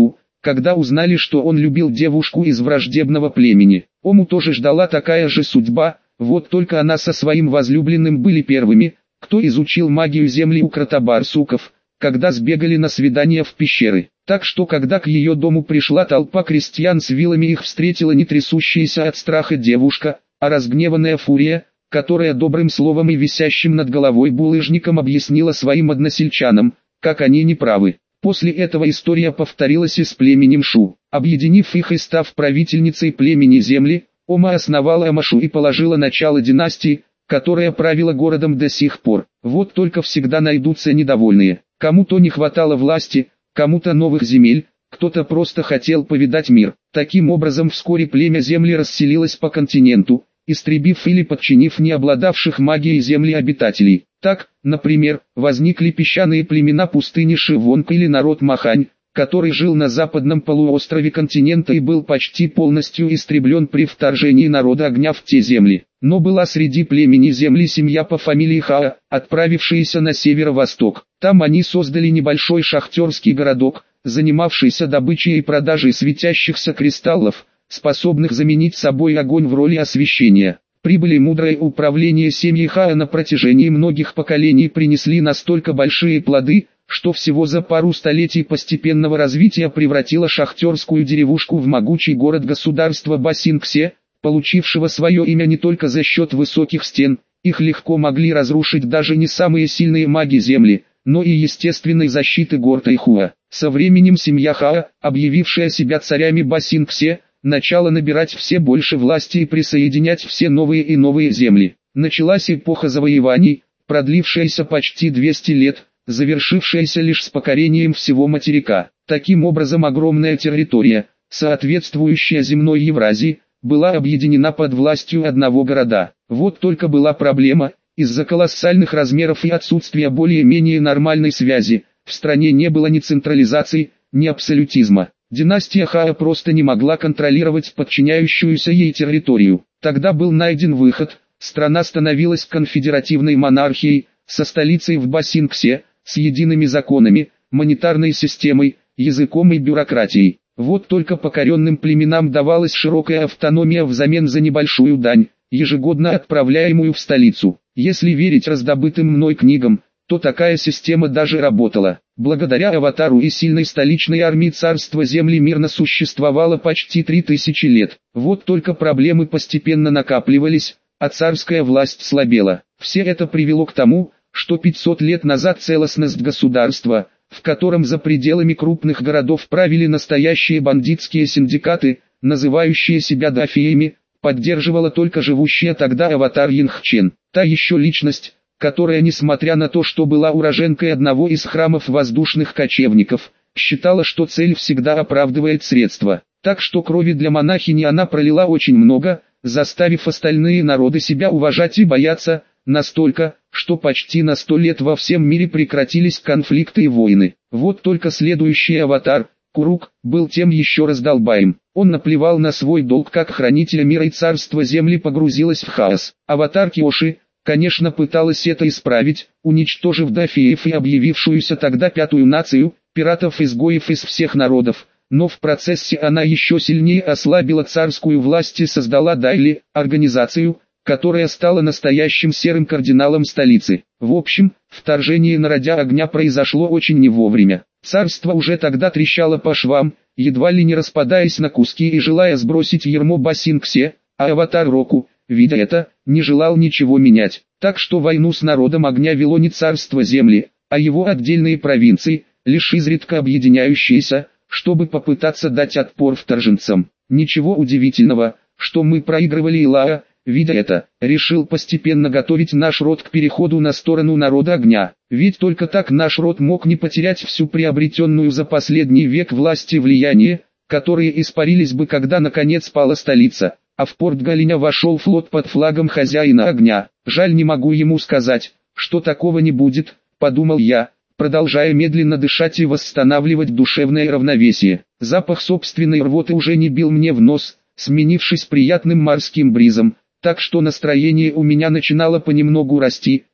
когда узнали, что он любил девушку из враждебного племени. Ому тоже ждала такая же судьба, вот только она со своим возлюбленным были первыми, кто изучил магию земли у кротобарсуков, когда сбегали на свидание в пещеры. Так что когда к ее дому пришла толпа крестьян с вилами, их встретила не трясущаяся от страха девушка, а разгневанная фурия, которая добрым словом и висящим над головой булыжником объяснила своим односельчанам, как они неправы. После этого история повторилась и с племенем Шу. Объединив их и став правительницей племени земли, Ома основала Амашу и положила начало династии, которая правила городом до сих пор. Вот только всегда найдутся недовольные. Кому-то не хватало власти, кому-то новых земель, кто-то просто хотел повидать мир. Таким образом вскоре племя земли расселилось по континенту, истребив или подчинив не обладавших магией земли обитателей. Так, например, возникли песчаные племена пустыни Шивонг или народ Махань, который жил на западном полуострове континента и был почти полностью истреблен при вторжении народа огня в те земли. Но была среди племени земли семья по фамилии Хаа, отправившаяся на северо-восток. Там они создали небольшой шахтерский городок, занимавшийся добычей и продажей светящихся кристаллов, способных заменить собой огонь в роли освещения. Прибыль и мудрое управление семьи Хаа на протяжении многих поколений принесли настолько большие плоды, что всего за пару столетий постепенного развития превратило шахтерскую деревушку в могучий город-государства Басингсе, получившего свое имя не только за счет высоких стен, их легко могли разрушить даже не самые сильные маги земли, но и естественной защиты гор Тайхуа. Со временем семья Хаа, объявившая себя царями Басингсе, начала набирать все больше власти и присоединять все новые и новые земли. Началась эпоха завоеваний, продлившаяся почти двести лет, завершившаяся лишь с покорением всего материка. Таким образом огромная территория, соответствующая земной Евразии, была объединена под властью одного города. Вот только была проблема, из-за колоссальных размеров и отсутствия более-менее нормальной связи, в стране не было ни централизации, ни абсолютизма. Династия Хаа просто не могла контролировать подчиняющуюся ей территорию. Тогда был найден выход, страна становилась конфедеративной монархией, со столицей в Басингсе, с едиными законами, монетарной системой, языком и бюрократией. Вот только покоренным племенам давалась широкая автономия взамен за небольшую дань, ежегодно отправляемую в столицу. Если верить раздобытым мной книгам, то такая система даже работала. Благодаря аватару и сильной столичной армии царство земли мирно существовало почти три тысячи лет. Вот только проблемы постепенно накапливались, а царская власть слабела. Все это привело к тому, что пятьсот лет назад целостность государства, в котором за пределами крупных городов правили настоящие бандитские синдикаты, называющие себя дафиями, поддерживала только живущая тогда аватар Йинхчен. Та еще личность, которая, несмотря на то, что была уроженкой одного из храмов воздушных кочевников, считала, что цель всегда оправдывает средства. Так что крови для монахини она пролила очень много, заставив остальные народы себя уважать и бояться, настолько, что почти на сто лет во всем мире прекратились конфликты и войны. Вот только следующий аватар, Курук, был тем еще раздолбаем. Он наплевал на свой долг как хранителя мира, и царство земли погрузилось в хаос. Аватар Киоши, конечно, пыталась это исправить, уничтожив дафиев и объявившуюся тогда пятую нацию, пиратов-изгоев из всех народов, но в процессе она еще сильнее ослабила царскую власть и создала Дайли, организацию, которая стала настоящим серым кардиналом столицы. В общем, вторжение народа огня произошло очень не вовремя. Царство уже тогда трещало по швам, едва ли не распадаясь на куски и желая сбросить ярмо Басингсе, а аватар Року, видя это, не желал ничего менять. Так что войну с народом огня вело не царство земли, а его отдельные провинции, лишь изредка объединяющиеся, чтобы попытаться дать отпор вторженцам. Ничего удивительного, что мы проигрывали, и Лаа, видя это, решил постепенно готовить наш род к переходу на сторону народа огня. Ведь только так наш род мог не потерять всю приобретенную за последний век власть и влияние, которые испарились бы, когда наконец пала столица, а в порт Галиня вошел флот под флагом хозяина огня. Жаль, не могу ему сказать, что такого не будет, подумал я, продолжая медленно дышать и восстанавливать душевное равновесие. Запах собственной рвоты уже не бил мне в нос, сменившись приятным морским бризом, так что настроение у меня начинало понемногу расти,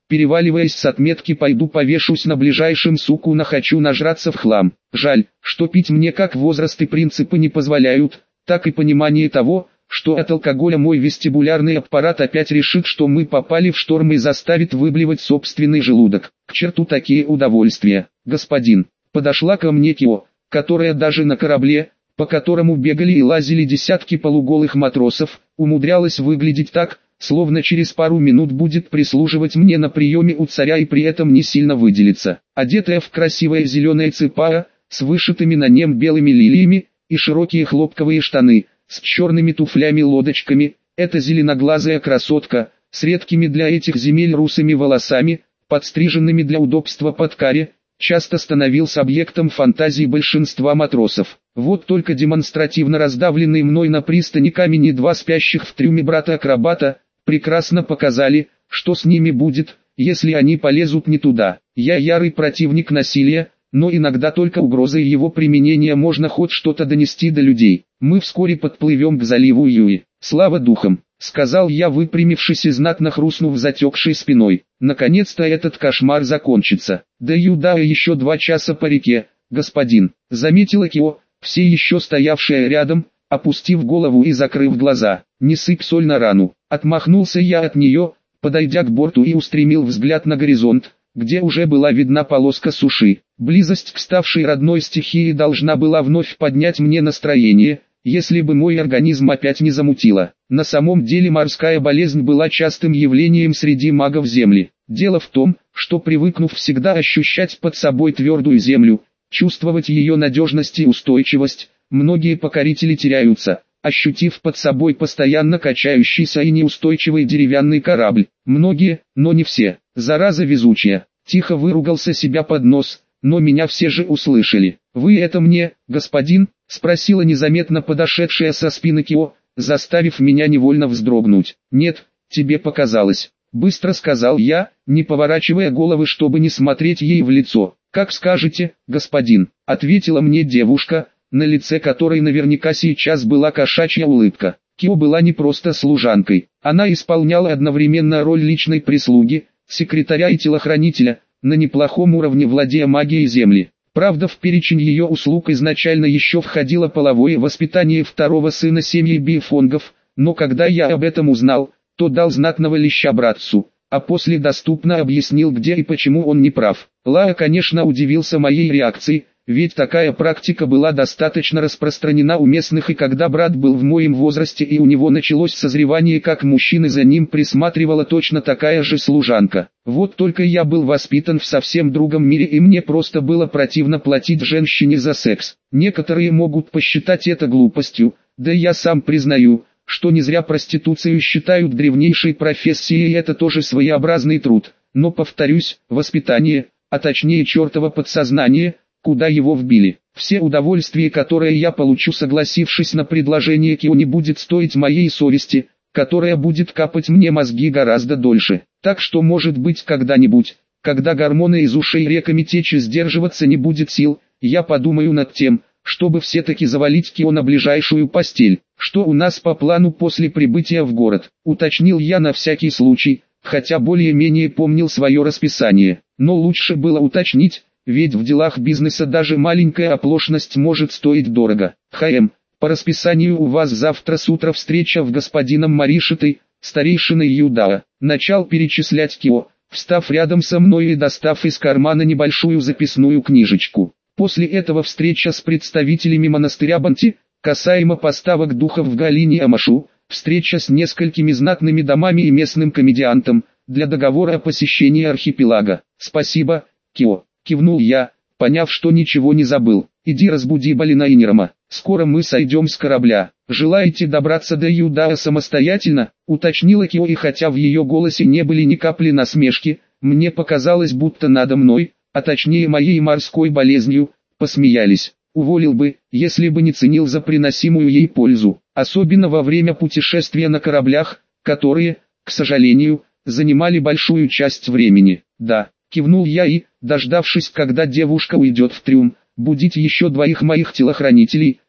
переваливаясь с отметки «пойду повешусь на ближайшем суку на хочу нажраться в хлам». Жаль, что пить мне как возраст и принципы не позволяют, так и понимание того, что от алкоголя мой вестибулярный аппарат опять решит, что мы попали в шторм и заставит выблевать собственный желудок. К черту такие удовольствия, господин. Подошла ко мне Кио, которая даже на корабле, по которому бегали и лазили десятки полуголых матросов, умудрялась выглядеть так, словно через пару минут будет прислуживать мне на приеме у царя и при этом не сильно выделиться. Одетая в красивое зеленое ципао, с вышитыми на нем белыми лилиями, и широкие хлопковые штаны, с черными туфлями-лодочками, эта зеленоглазая красотка, с редкими для этих земель русыми волосами, подстриженными для удобства под каре, часто становился объектом фантазии большинства матросов. Вот только демонстративно раздавленные мной на пристани камень и два спящих в трюме брата-акробата, прекрасно показали, что с ними будет, если они полезут не туда. Я ярый противник насилия, но иногда только угрозой его применения можно хоть что-то донести до людей. Мы вскоре подплывем к заливу Юи. Слава духам, сказал я, выпрямившись и знатно хрустнув затекшей спиной. Наконец-то этот кошмар закончится. Да Юда еще два часа по реке, господин, заметила Кио, все еще стоявшая рядом, опустив голову и закрыв глаза. Не сыпь соль на рану. Отмахнулся я от нее, подойдя к борту и устремил взгляд на горизонт, где уже была видна полоска суши. Близость к ставшей родной стихии должна была вновь поднять мне настроение, если бы мой организм опять не замутило. На самом деле морская болезнь была частым явлением среди магов Земли. Дело в том, что привыкнув всегда ощущать под собой твердую землю, чувствовать ее надежность и устойчивость, многие покорители теряются, ощутив под собой постоянно качающийся и неустойчивый деревянный корабль. Многие, но не все. Зараза везучая. Тихо выругался себя под нос, но меня все же услышали. «Вы это мне, господин?» — спросила незаметно подошедшая со спины Кио, заставив меня невольно вздрогнуть. «Нет, тебе показалось», — быстро сказал я, не поворачивая головы, чтобы не смотреть ей в лицо. «Как скажете, господин», — ответила мне девушка, на лице которой наверняка сейчас была кошачья улыбка. Кио была не просто служанкой, она исполняла одновременно роль личной прислуги, секретаря и телохранителя, на неплохом уровне владея магией Земли. Правда, в перечень ее услуг изначально еще входило половое воспитание второго сына семьи Бифонгов, но когда я об этом узнал, то дал знатного леща братцу, а после доступно объяснил, где и почему он не прав. Лаа, конечно, удивился моей реакции, ведь такая практика была достаточно распространена у местных, и когда брат был в моем возрасте и у него началось созревание как мужчины, за ним присматривала точно такая же служанка. Вот только я был воспитан в совсем другом мире, и мне просто было противно платить женщине за секс. Некоторые могут посчитать это глупостью, да я сам признаю, что не зря проституцию считают древнейшей профессией, и это тоже своеобразный труд. Но повторюсь, воспитание, а точнее чертово подсознание, куда его вбили. Все удовольствия, которые я получу, согласившись на предложение Кио, не будет стоить моей совести, которая будет капать мне мозги гораздо дольше. Так что, может быть, когда-нибудь, когда гормоны из ушей реками течь и сдерживаться не будет сил, я подумаю над тем, чтобы все-таки завалить Кио на ближайшую постель. Что у нас по плану после прибытия в город, уточнил я на всякий случай, хотя более-менее помнил свое расписание. Но лучше было уточнить, ведь в делах бизнеса даже маленькая оплошность может стоить дорого. ХМ, по расписанию у вас завтра с утра встреча в господином Маришитой, старейшиной Юдао. Начал перечислять Кио, встав рядом со мной и достав из кармана небольшую записную книжечку. После этого встреча с представителями монастыря Банти, касаемо поставок духов в Галине Амашу, встреча с несколькими знатными домами и местным комедиантом, для договора о посещении архипелага. Спасибо, Кио. Кивнул я, поняв, что ничего не забыл. Иди разбуди Балина и Нерама, скоро мы сойдем с корабля. Желаете добраться до Юдао самостоятельно? Уточнила Кио, и хотя в ее голосе не были ни капли насмешки, мне показалось, будто надо мной, а точнее моей морской болезнью, посмеялись. Уволил бы, если бы не ценил за приносимую ей пользу, особенно во время путешествия на кораблях, которые, к сожалению, занимали большую часть времени. Да. Кивнул я и, дождавшись, когда девушка уйдет в трюм, будить еще двоих моих телохранителей,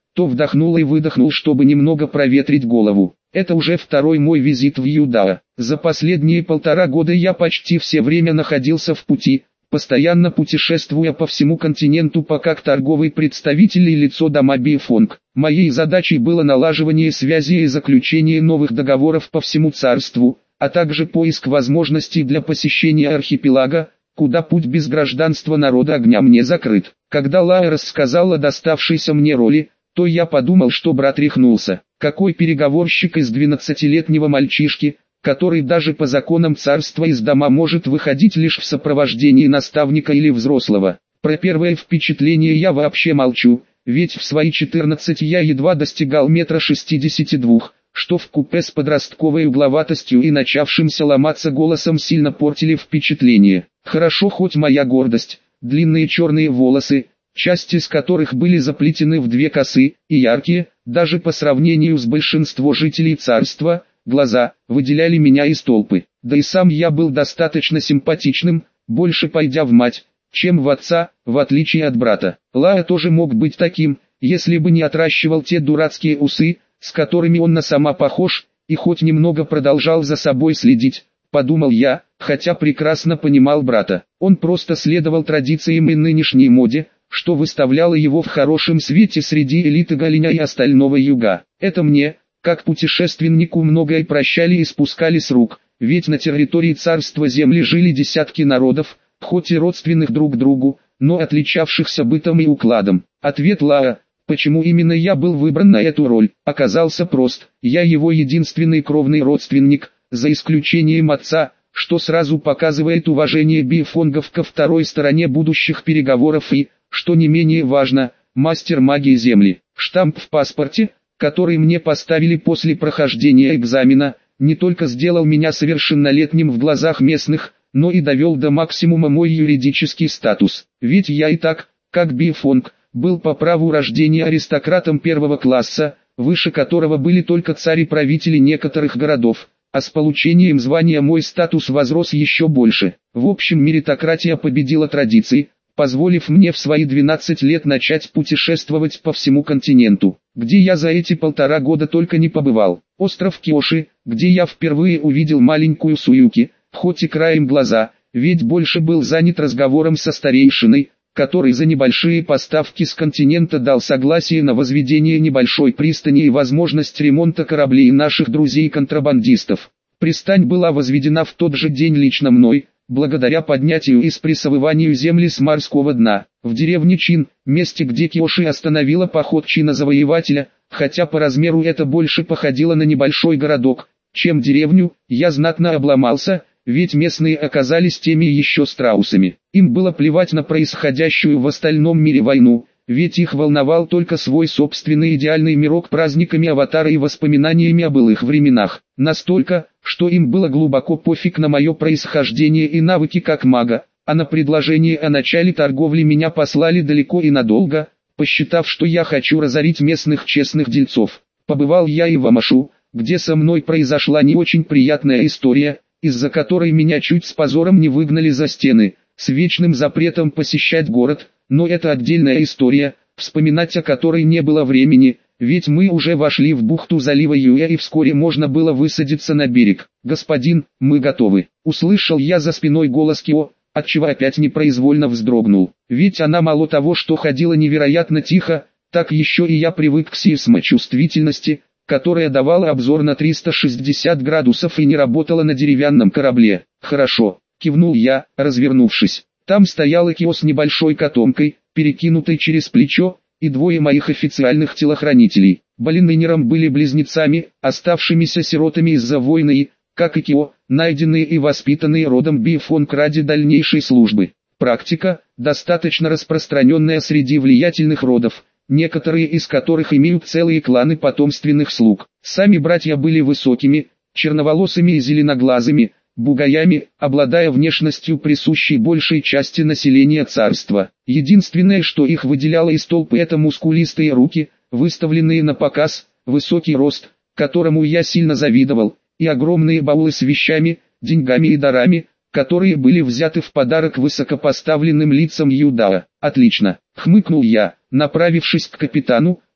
то вдохнул и выдохнул, чтобы немного проветрить голову. Это уже второй мой визит в Юдао. За последние полтора года я почти все время находился в пути, постоянно путешествуя по всему континенту по как торговый представитель и лицо дома Бифонг. Моей задачей было налаживание связи и заключение новых договоров по всему царству, а также поиск возможностей для посещения архипелага, куда путь без гражданства народа огня мне закрыт. Когда Лая рассказала о доставшейся мне роли, то я подумал, что брат рехнулся. Какой переговорщик из двенадцатилетнего мальчишки, который даже по законам царства из дома может выходить лишь в сопровождении наставника или взрослого. Про первое впечатление я вообще молчу, ведь в свои четырнадцать я едва достигал метра шестидесяти двух, что в купе с подростковой угловатостью и начавшимся ломаться голосом сильно портили впечатление. Хорошо хоть моя гордость, длинные черные волосы, часть из которых были заплетены в две косы, и яркие, даже по сравнению с большинством жителей царства, глаза, выделяли меня из толпы. Да и сам я был достаточно симпатичным, больше пойдя в мать, чем в отца, в отличие от брата. Лая тоже мог быть таким, если бы не отращивал те дурацкие усы, с которыми он на сама похож, и хоть немного продолжал за собой следить, подумал я, хотя прекрасно понимал брата. Он просто следовал традициям и нынешней моде, что выставляло его в хорошем свете среди элиты Галиня и остального юга. Это мне, как путешественнику, многое прощали и спускали с рук, ведь на территории царства земли жили десятки народов, хоть и родственных друг другу, но отличавшихся бытом и укладом. Ответ Лаа, почему именно я был выбран на эту роль, оказался прост. Я его единственный кровный родственник, за исключением отца, что сразу показывает уважение Бифонгов ко второй стороне будущих переговоров и, что не менее важно, мастер магии земли. Штамп в паспорте, который мне поставили после прохождения экзамена, не только сделал меня совершеннолетним в глазах местных, но и довел до максимума мой юридический статус. Ведь я и так, как Бифонг, был по праву рождения аристократом первого класса, выше которого были только цари и правители некоторых городов, а с получением звания мой статус возрос еще больше. В общем, меритократия победила традиции, позволив мне в свои двенадцать лет начать путешествовать по всему континенту, где я за эти полтора года только не побывал. Остров Киоши, где я впервые увидел маленькую Суюки, хоть и краем глаза, ведь больше был занят разговором со старейшиной, который за небольшие поставки с континента дал согласие на возведение небольшой пристани и возможность ремонта кораблей наших друзей-контрабандистов. Пристань была возведена в тот же день лично мной, благодаря поднятию и спрессовыванию земли с морского дна. В деревне Чин, месте где Киоши остановила поход Чина-завоевателя, хотя по размеру это больше походило на небольшой городок, чем деревню, я знатно обломался, ведь местные оказались теми еще страусами. Им было плевать на происходящую в остальном мире войну, ведь их волновал только свой собственный идеальный мирок праздниками аватара и воспоминаниями о былых временах. Настолько, что им было глубоко пофиг на мое происхождение и навыки как мага, а на предложение о начале торговли меня послали далеко и надолго, посчитав, что я хочу разорить местных честных дельцов. Побывал я и в Амашу, где со мной произошла не очень приятная история, из-за которой меня чуть с позором не выгнали за стены, с вечным запретом посещать город, но это отдельная история, вспоминать о которой не было времени, ведь мы уже вошли в бухту залива Юэ и вскоре можно было высадиться на берег. «Господин, мы готовы», — услышал я за спиной голос Кио, отчего опять непроизвольно вздрогнул, ведь она мало того, что ходила невероятно тихо, так еще и я привык к сейсмочувствительности, которая давала обзор на триста шестьдесят градусов и не работала на деревянном корабле. «Хорошо», — кивнул я, развернувшись. Там стояла Кио с небольшой котомкой, перекинутой через плечо, и двое моих официальных телохранителей. Балинейнером были близнецами, оставшимися сиротами из-за войны и, как и Кио, найденные и воспитанные родом Бифонг ради дальнейшей службы. Практика, достаточно распространенная среди влиятельных родов, некоторые из которых имеют целые кланы потомственных слуг. Сами братья были высокими, черноволосыми и зеленоглазыми, бугаями, обладая внешностью присущей большей части населения царства. Единственное, что их выделяло из толпы, это мускулистые руки, выставленные на показ, высокий рост, которому я сильно завидовал, и огромные баулы с вещами, деньгами и дарами, которые были взяты в подарок высокопоставленным лицам Юдао. «Отлично», — хмыкнул я, направившись к капитану,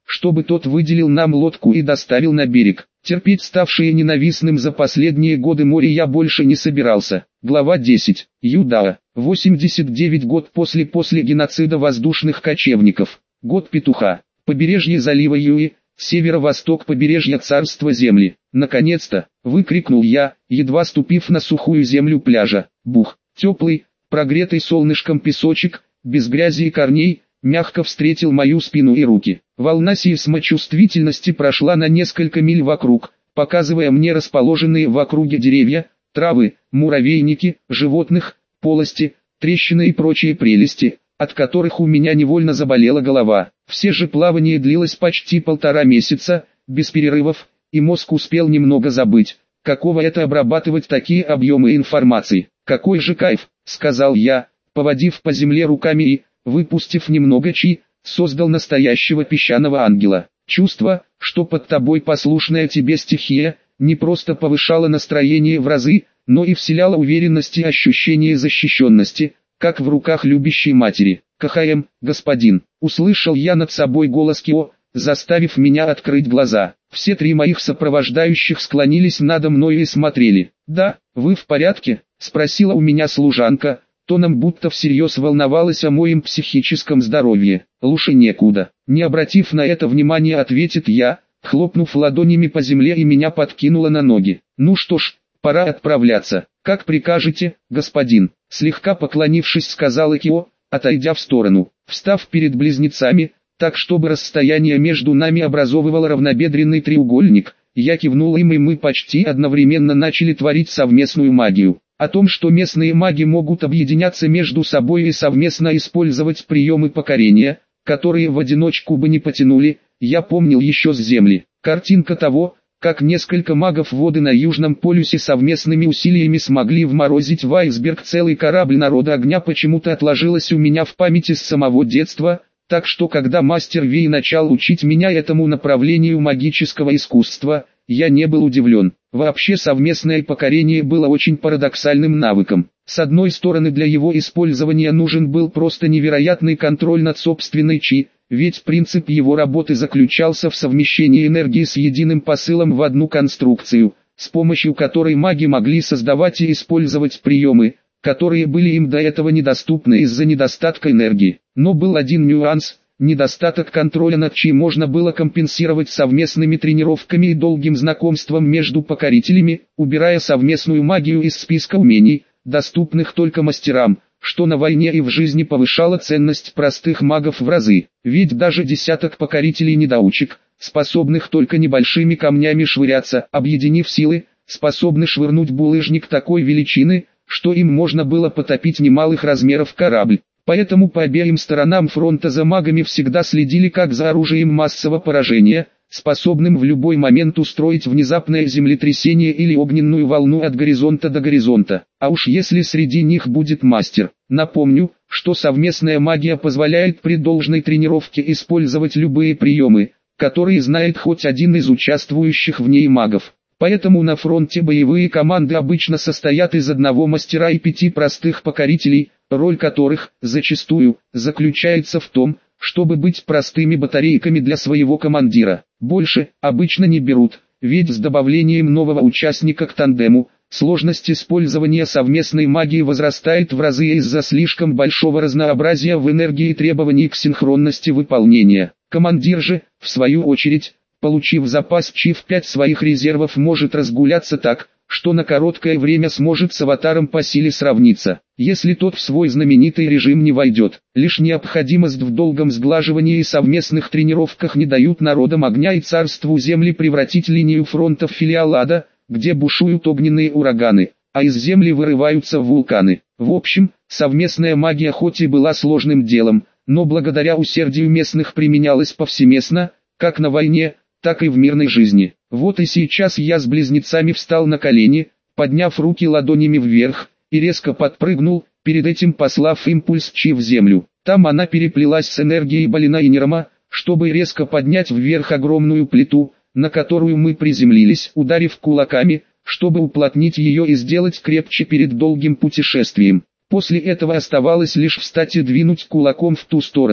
чтобы тот выделил нам лодку и доставил на берег. Терпеть ставшее ненавистным за последние годы море я больше не собирался. Глава десять. Юдаа. восемьдесят девятый год после после геноцида воздушных кочевников. Год петуха. Побережье залива Юи, северо-восток побережья царства земли. Наконец-то, выкрикнул я, едва ступив на сухую землю пляжа. Бух. Теплый, прогретый солнышком песочек, без грязи и корней, мягко встретил мою спину и руки. Волна сейсмочувствительности прошла на несколько миль вокруг, показывая мне расположенные в округе деревья, травы, муравейники, животных, полости, трещины и прочие прелести, от которых у меня невольно заболела голова. Все же плавание длилось почти полтора месяца, без перерывов, и мозг успел немного забыть, каково это обрабатывать такие объемы информации. «Какой же кайф», — сказал я, поводив по земле руками и, выпустив немного чи, создал настоящего песчаного ангела. Чувство, что под тобой послушная тебе стихия, не просто повышало настроение в разы, но и вселяло уверенность и ощущение защищенности, как в руках любящей матери. «КХМ, господин», — услышал я над собой голос Кио, заставив меня открыть глаза. Все три моих сопровождающих склонились надо мной и смотрели. «Да, вы в порядке?» — спросила у меня служанка, тоном будто всерьез волновалась о моем психическом здоровье. «Лучше некуда». Не обратив на это внимания, ответит я, хлопнув ладонями по земле, и меня подкинуло на ноги. «Ну что ж, пора отправляться. Как прикажете, господин», — слегка поклонившись, сказала Кио, отойдя в сторону. Встав перед близнецами, так чтобы расстояние между нами образовывало равнобедренный треугольник, я кивнул им, и мы почти одновременно начали творить совместную магию. О том, что местные маги могут объединяться между собой и совместно использовать приемы покорения, которые в одиночку бы не потянули, я помнил еще с земли. Картинка того, как несколько магов воды на Южном полюсе совместными усилиями смогли вморозить в айсберг целый корабль народа огня, почему-то отложилась у меня в памяти с самого детства, так что когда мастер Вей начал учить меня этому направлению магического искусства, я не был удивлен. Вообще совместное покорение было очень парадоксальным навыком. С одной стороны, для его использования нужен был просто невероятный контроль над собственной чи, ведь принцип его работы заключался в совмещении энергии с единым посылом в одну конструкцию, с помощью которой маги могли создавать и использовать приемы, которые были им до этого недоступны из-за недостатка энергии. Но был один нюанс: недостаток контроля над чи можно было компенсировать совместными тренировками и долгим знакомством между покорителями, убирая совместную магию из списка умений, доступных только мастерам, что на войне и в жизни повышало ценность простых магов в разы. Ведь даже десяток покорителей-недоучек, способных только небольшими камнями швыряться, объединив силы, способны швырнуть булыжник такой величины, что им можно было потопить немалых размеров корабль. Поэтому по обеим сторонам фронта за магами всегда следили как за оружием массового поражения, способным в любой момент устроить внезапное землетрясение или огненную волну от горизонта до горизонта. А уж если среди них будет мастер. Напомню, что совместная магия позволяет при должной тренировке использовать любые приемы, которые знает хоть один из участвующих в ней магов. Поэтому на фронте боевые команды обычно состоят из одного мастера и пяти простых покорителей, роль которых, зачастую, заключается в том, чтобы быть простыми батарейками для своего командира. Больше обычно не берут, ведь с добавлением нового участника к тандему, сложность использования совместной магии возрастает в разы из-за слишком большого разнообразия в энергии и требований к синхронности выполнения. Командир же, в свою очередь, получив запас чи в пять своих резервов, может разгуляться так, что на короткое время сможет с аватаром по силе сравниться, если тот в свой знаменитый режим не войдет. Лишь необходимость в долгом сглаживании и совместных тренировках не дают народам огня и царству земли превратить линию фронта в филиал ада, где бушуют огненные ураганы, а из земли вырываются вулканы. В общем, совместная магия хоть и была сложным делом, но благодаря усердию местных применялась повсеместно, как на войне, так и в мирной жизни. Вот и сейчас я с близнецами встал на колени, подняв руки ладонями вверх, и резко подпрыгнул, перед этим послав импульс чи в землю. Там она переплелась с энергией Балина и Нерма, чтобы резко поднять вверх огромную плиту, на которую мы приземлились, ударив кулаками, чтобы уплотнить ее и сделать крепче перед долгим путешествием. После этого оставалось лишь встать и двинуть кулаком в ту сторону,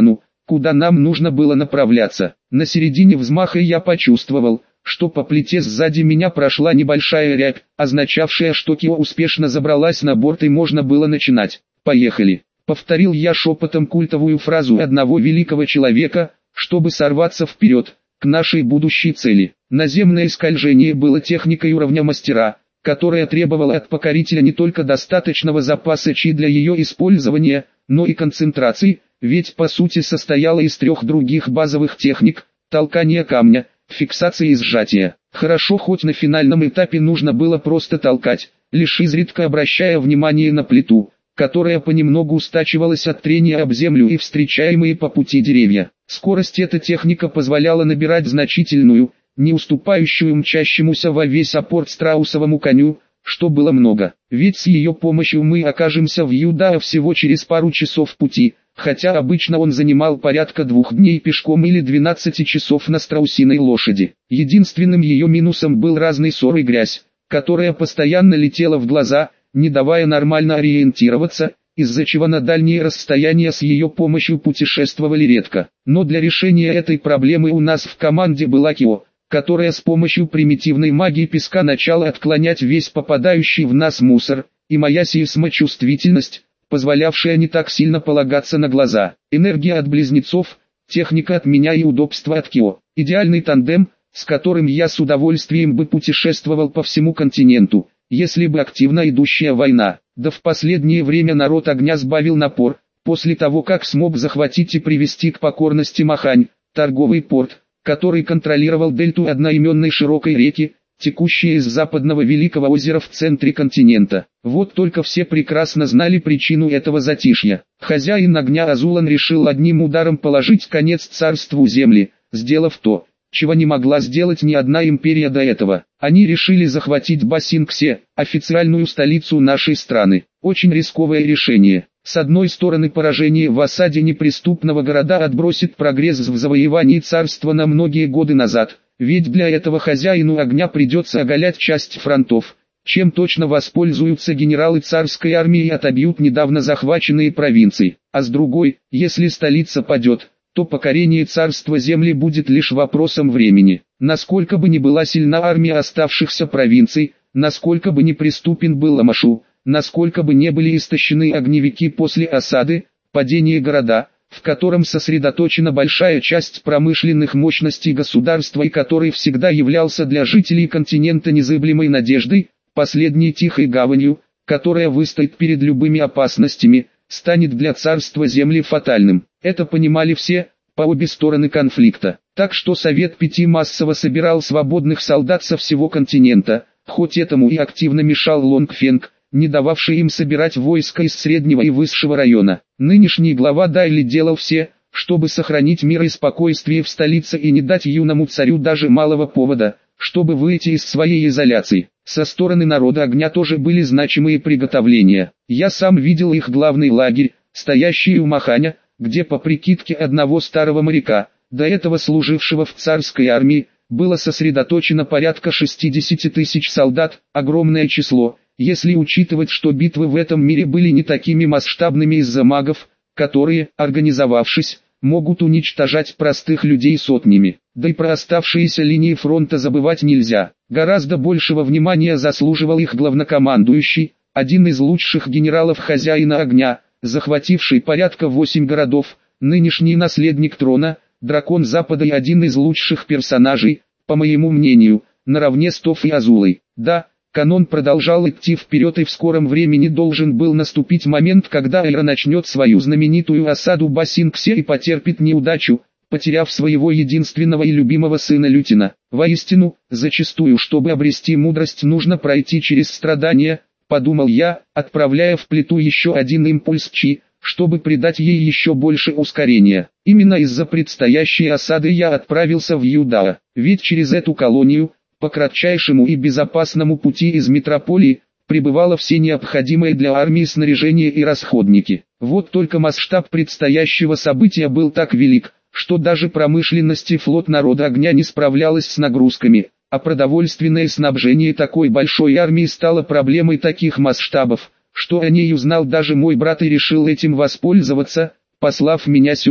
куда нам нужно было направляться. На середине взмаха я почувствовал, что по плите сзади меня прошла небольшая рябь, означавшая, что Кио успешно забралась на борт и можно было начинать. «Поехали!» — повторил я шепотом культовую фразу одного великого человека, чтобы сорваться вперед, к нашей будущей цели. Наземное скольжение было техникой уровня мастера, которая требовала от покорителя не только достаточного запаса чи для ее использования, но и концентрации, ведь по сути состояла из трех других базовых техник: толкания камня, фиксации и сжатия. Хорошо, хоть на финальном этапе нужно было просто толкать, лишь изредка обращая внимание на плиту, которая понемногу устачивалась от трения об землю и встречаемые по пути деревья. Скорость эта техника позволяла набирать значительную, не уступающую мчащемуся во весь опор страусовому коню, что было много, ведь с ее помощью мы окажемся в Юдаа всего через пару часов пути, хотя обычно он занимал порядка двух дней пешком или двенадцати часов на страусиной лошади. Единственным ее минусом был разный ссор и грязь, которая постоянно летела в глаза, не давая нормально ориентироваться, из-за чего на дальние расстояния с ее помощью путешествовали редко. Но для решения этой проблемы у нас в команде была Кио, которая с помощью примитивной магии песка начала отклонять весь попадающий в нас мусор, и моя сейсмочувствительность, позволявшая не так сильно полагаться на глаза. Энергия от близнецов, техника от меня и удобство от Кио. Идеальный тандем, с которым я с удовольствием бы путешествовал по всему континенту, если бы активно идущая война. Да в последнее время народ огня сбавил напор, после того как смог захватить и привести к покорности Махань, торговый порт, который контролировал дельту одноименной широкой реки, текущей из западного Великого озера в центре континента. Вот только все прекрасно знали причину этого затишья. Хозяин огня Азулан решил одним ударом положить конец царству земли, сделав то, чего не могла сделать ни одна империя до этого. Они решили захватить Басинксе, официальную столицу нашей страны. Очень рисковое решение. С одной стороны, поражение в осаде неприступного города отбросит прогресс в завоевании царства на многие годы назад, ведь для этого хозяину огня придется оголять часть фронтов, чем точно воспользуются генералы царской армии и отобьют недавно захваченные провинции. А с другой, если столица падет, то покорение царства земли будет лишь вопросом времени. Насколько бы ни была сильна армия оставшихся провинций, насколько бы неприступен был Ламашу, насколько бы не были истощены огневики после осады, падения города, в котором сосредоточена большая часть промышленных мощностей государства и который всегда являлся для жителей континента незыблемой надеждой, последней тихой гаванью, которая выстоит перед любыми опасностями, станет для царства земли фатальным. Это понимали все, по обе стороны конфликта. Так что Совет Пяти массово собирал свободных солдат со всего континента, хоть этому и активно мешал Лонгфенг, не дававший им собирать войска из среднего и высшего района. Нынешний глава Дайли делал все, чтобы сохранить мир и спокойствие в столице и не дать юному царю даже малого повода, чтобы выйти из своей изоляции. Со стороны народа огня тоже были значимые приготовления. Я сам видел их главный лагерь, стоящий у Маханя, где по прикидке одного старого моряка, до этого служившего в царской армии, было сосредоточено порядка шестидесяти тысяч солдат, огромное число, если учитывать, что битвы в этом мире были не такими масштабными из-за магов, которые, организовавшись, могут уничтожать простых людей сотнями. Да и про оставшиеся линии фронта забывать нельзя. Гораздо большего внимания заслуживал их главнокомандующий, один из лучших генералов хозяина огня, захвативший порядка восемь городов, нынешний наследник трона, дракон Запада и один из лучших персонажей, по моему мнению, наравне с Тоф и Азулой. Да, канон продолжал идти вперед, и в скором времени должен был наступить момент, когда Эйра начнет свою знаменитую осаду Басинксе и потерпит неудачу, потеряв своего единственного и любимого сына Лютина. Воистину, зачастую, чтобы обрести мудрость, нужно пройти через страдания, подумал я, отправляя в плиту еще один импульс чи, чтобы придать ей еще больше ускорения. Именно из-за предстоящей осады я отправился в Юдаа, ведь через эту колонию, по кратчайшему и безопасному пути из метрополии, прибывало все необходимое для армии снаряжение и расходники. Вот только масштаб предстоящего события был так велик, что даже промышленность и флот народа огня не справлялась с нагрузками, а продовольственное снабжение такой большой армии стало проблемой таких масштабов, что о ней узнал даже мой брат и решил этим воспользоваться, послав меня сюда.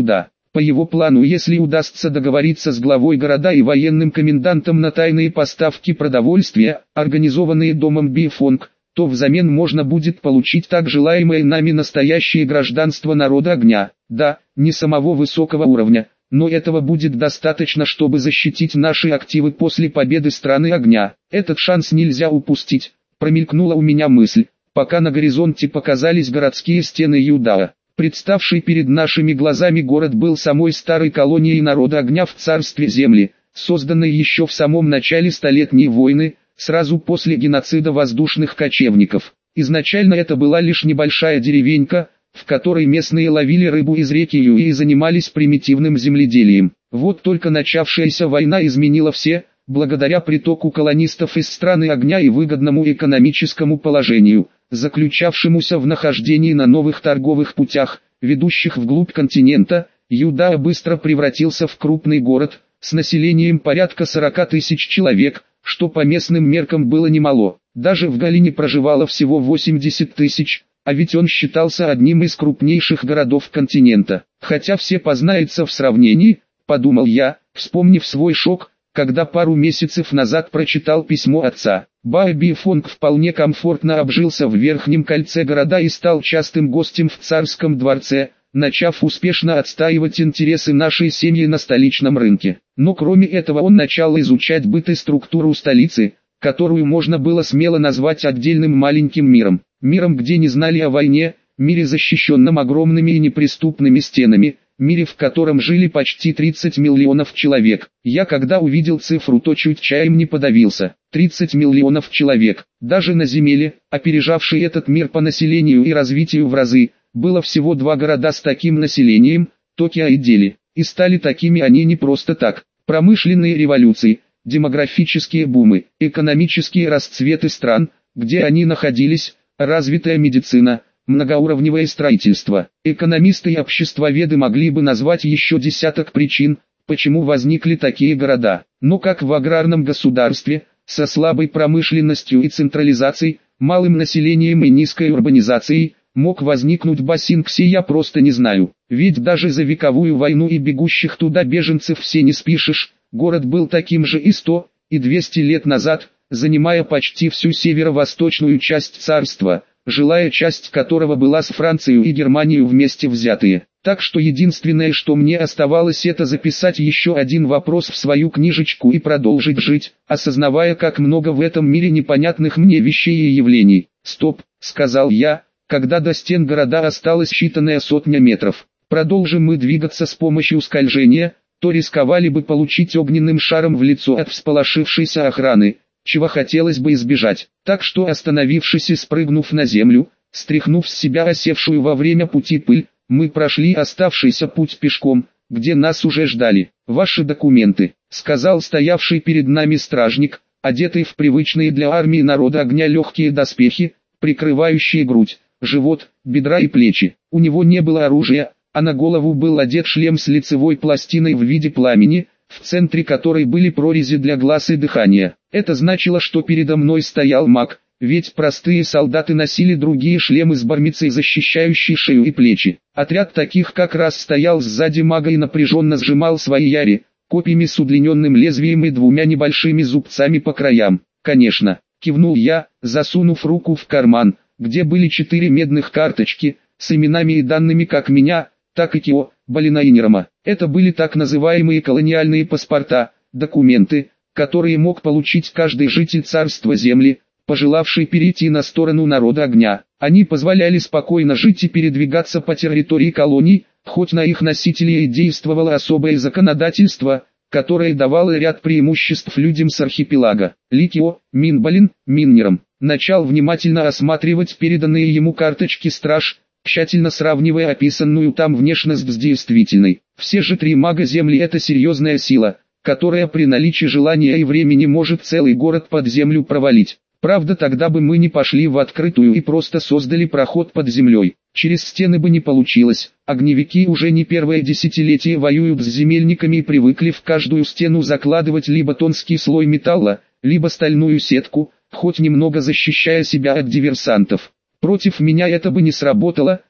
По его плану, если удастся договориться с главой города и военным комендантом на тайные поставки продовольствия, организованные домом Бифонг, то взамен можно будет получить так желаемое нами настоящее гражданство народа огня. Да, не самого высокого уровня, но этого будет достаточно, чтобы защитить наши активы после победы страны огня. Этот шанс нельзя упустить, промелькнула у меня мысль, пока на горизонте показались городские стены Юдаа. Представший перед нашими глазами город был самой старой колонией народа огня в царстве земли, созданной еще в самом начале Столетней войны, сразу после геноцида воздушных кочевников. Изначально это была лишь небольшая деревенька, в которой местные ловили рыбу из реки Юи и занимались примитивным земледелием. Вот только начавшаяся война изменила все, благодаря притоку колонистов из страны огня и выгодному экономическому положению, заключавшемуся в нахождении на новых торговых путях, ведущих вглубь континента. Юдаа быстро превратился в крупный город, с населением порядка сорока тысяч человек, что по местным меркам было немало. Даже в Галине проживало всего восемьдесят тысяч, а ведь он считался одним из крупнейших городов континента. Хотя все познается в сравнении, подумал я, вспомнив свой шок, когда пару месяцев назад прочитал письмо отца. Бао Бифонг вполне комфортно обжился в верхнем кольце города и стал частым гостем в царском дворце, начав успешно отстаивать интересы нашей семьи на столичном рынке. Но кроме этого он начал изучать быт и структуру столицы, которую можно было смело назвать отдельным маленьким миром. Миром, где не знали о войне, мире, защищенном огромными и неприступными стенами, мире, в котором жили почти тридцать миллионов человек. Я когда увидел цифру, то чуть чаем не подавился. тридцать миллионов человек. Даже на Земле, опережавший этот мир по населению и развитию в разы, было всего два города с таким населением, Токио и Дели. И стали такими они не просто так. Промышленные революции, демографические бумы, экономические расцветы стран, где они находились, развитая медицина, многоуровневое строительство. Экономисты и обществоведы могли бы назвать еще десяток причин, почему возникли такие города. Но как в аграрном государстве, со слабой промышленностью и централизацией, малым населением и низкой урбанизацией, мог возникнуть Басингси, я просто не знаю. Ведь даже за вековую войну и бегущих туда беженцев все не спишешь, город был таким же и сто, и двести лет назад, занимая почти всю северо-восточную часть царства, жилая часть которого была с Францией и Германией вместе взятые. Так что единственное, что мне оставалось, это записать еще один вопрос в свою книжечку и продолжить жить, осознавая, как много в этом мире непонятных мне вещей и явлений. «Стоп», — сказал я, когда до стен города осталось считанная сотня метров. «Продолжим мы двигаться с помощью скольжения, то рисковали бы получить огненным шаром в лицо от всполошившейся охраны, чего хотелось бы избежать. Так что, остановившись и спрыгнув на землю, стряхнув с себя осевшую во время пути пыль, мы прошли оставшийся путь пешком, где нас уже ждали. «Ваши документы», — сказал стоявший перед нами стражник, одетый в привычные для армии народа огня легкие доспехи, прикрывающие грудь, живот, бедра и плечи. У него не было оружия, а на голову был одет шлем с лицевой пластиной в виде пламени, в центре которой были прорези для глаз и дыхания. Это значило, что передо мной стоял маг, ведь простые солдаты носили другие шлемы с бармицей, защищающие шею и плечи. Отряд таких как раз стоял сзади мага и напряженно сжимал свои яри, копьями с удлиненным лезвием и двумя небольшими зубцами по краям. «Конечно», — кивнул я, засунув руку в карман, где были четыре медных карточки, с именами и данными как меня, так и Кио, Балинайнерама. Это были так называемые колониальные паспорта, документы, которые мог получить каждый житель царства земли, пожелавший перейти на сторону народа огня. Они позволяли спокойно жить и передвигаться по территории колоний, хоть на их носителей и действовало особое законодательство, которое давало ряд преимуществ людям с архипелага. Ликио, Минбалин, Миннером, начал внимательно осматривать переданные ему карточки страж, тщательно сравнивая описанную там внешность с действительной. Все же три мага земли — это серьезная сила, которая при наличии желания и времени может целый город под землю провалить. Правда, тогда бы мы не пошли в открытую и просто создали проход под землей. Через стены бы не получилось. Огневики уже не первое десятилетие воюют с земельниками и привыкли в каждую стену закладывать либо тонкий слой металла, либо стальную сетку, хоть немного защищая себя от диверсантов. Против меня это бы не сработало,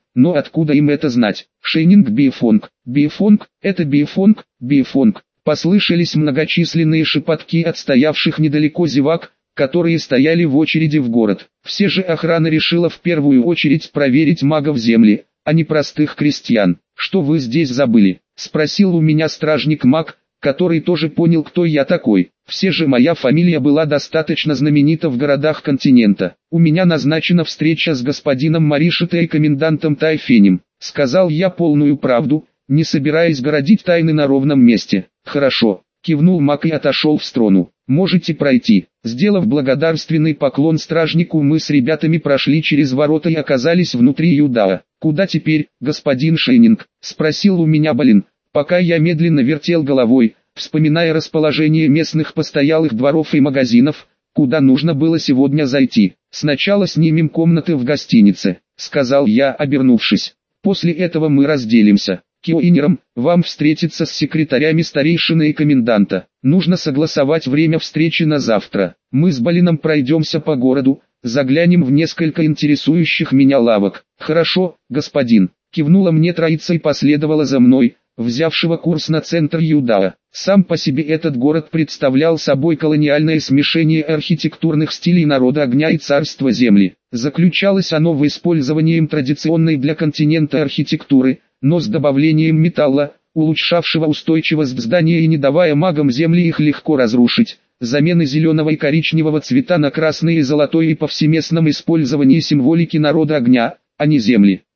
но откуда им это знать? Шейнинг Биефонг. Биефонг, это Биефонг, Биефонг. Послышались многочисленные шепотки от стоявших недалеко зевак, которые стояли в очереди в город. Все же охрана решила в первую очередь проверить магов земли, а не простых крестьян. «Что вы здесь забыли?» — спросил у меня стражник-маг, который тоже понял, кто я такой. Все же моя фамилия была достаточно знаменита в городах континента. «У меня назначена встреча с господином Маришето и комендантом Тайфенем», — сказал я полную правду, не собираясь городить тайны на ровном месте. «Хорошо», — кивнул маг и отошел в сторону. «Можете пройти». Сделав благодарственный поклон стражнику, мы с ребятами прошли через ворота и оказались внутри Юдаа. «Куда теперь, господин Шейнинг?» — спросил у меня Балин, пока я медленно вертел головой, вспоминая расположение местных постоялых дворов и магазинов, куда нужно было сегодня зайти. «Сначала снимем комнаты в гостинице», — сказал я, обернувшись. «После этого мы разделимся. Киоинером, вам встретиться с секретарями старейшины и коменданта. Нужно согласовать время встречи на завтра. Мы с Балином пройдемся по городу, заглянем в несколько интересующих меня лавок». «Хорошо, господин», — кивнула мне троица и последовала за мной, взявшего курс на центр Юдаа. Сам по себе этот город представлял собой колониальное смешение архитектурных стилей народа огня и царства земли. Заключалось оно в использовании традиционной для континента архитектуры, но с добавлением металла, улучшавшего устойчивость здания и не давая магам земли их легко разрушить. Замены зеленого и коричневого цвета на красный и золотой и повсеместном использовании символики народа огня, а не земли.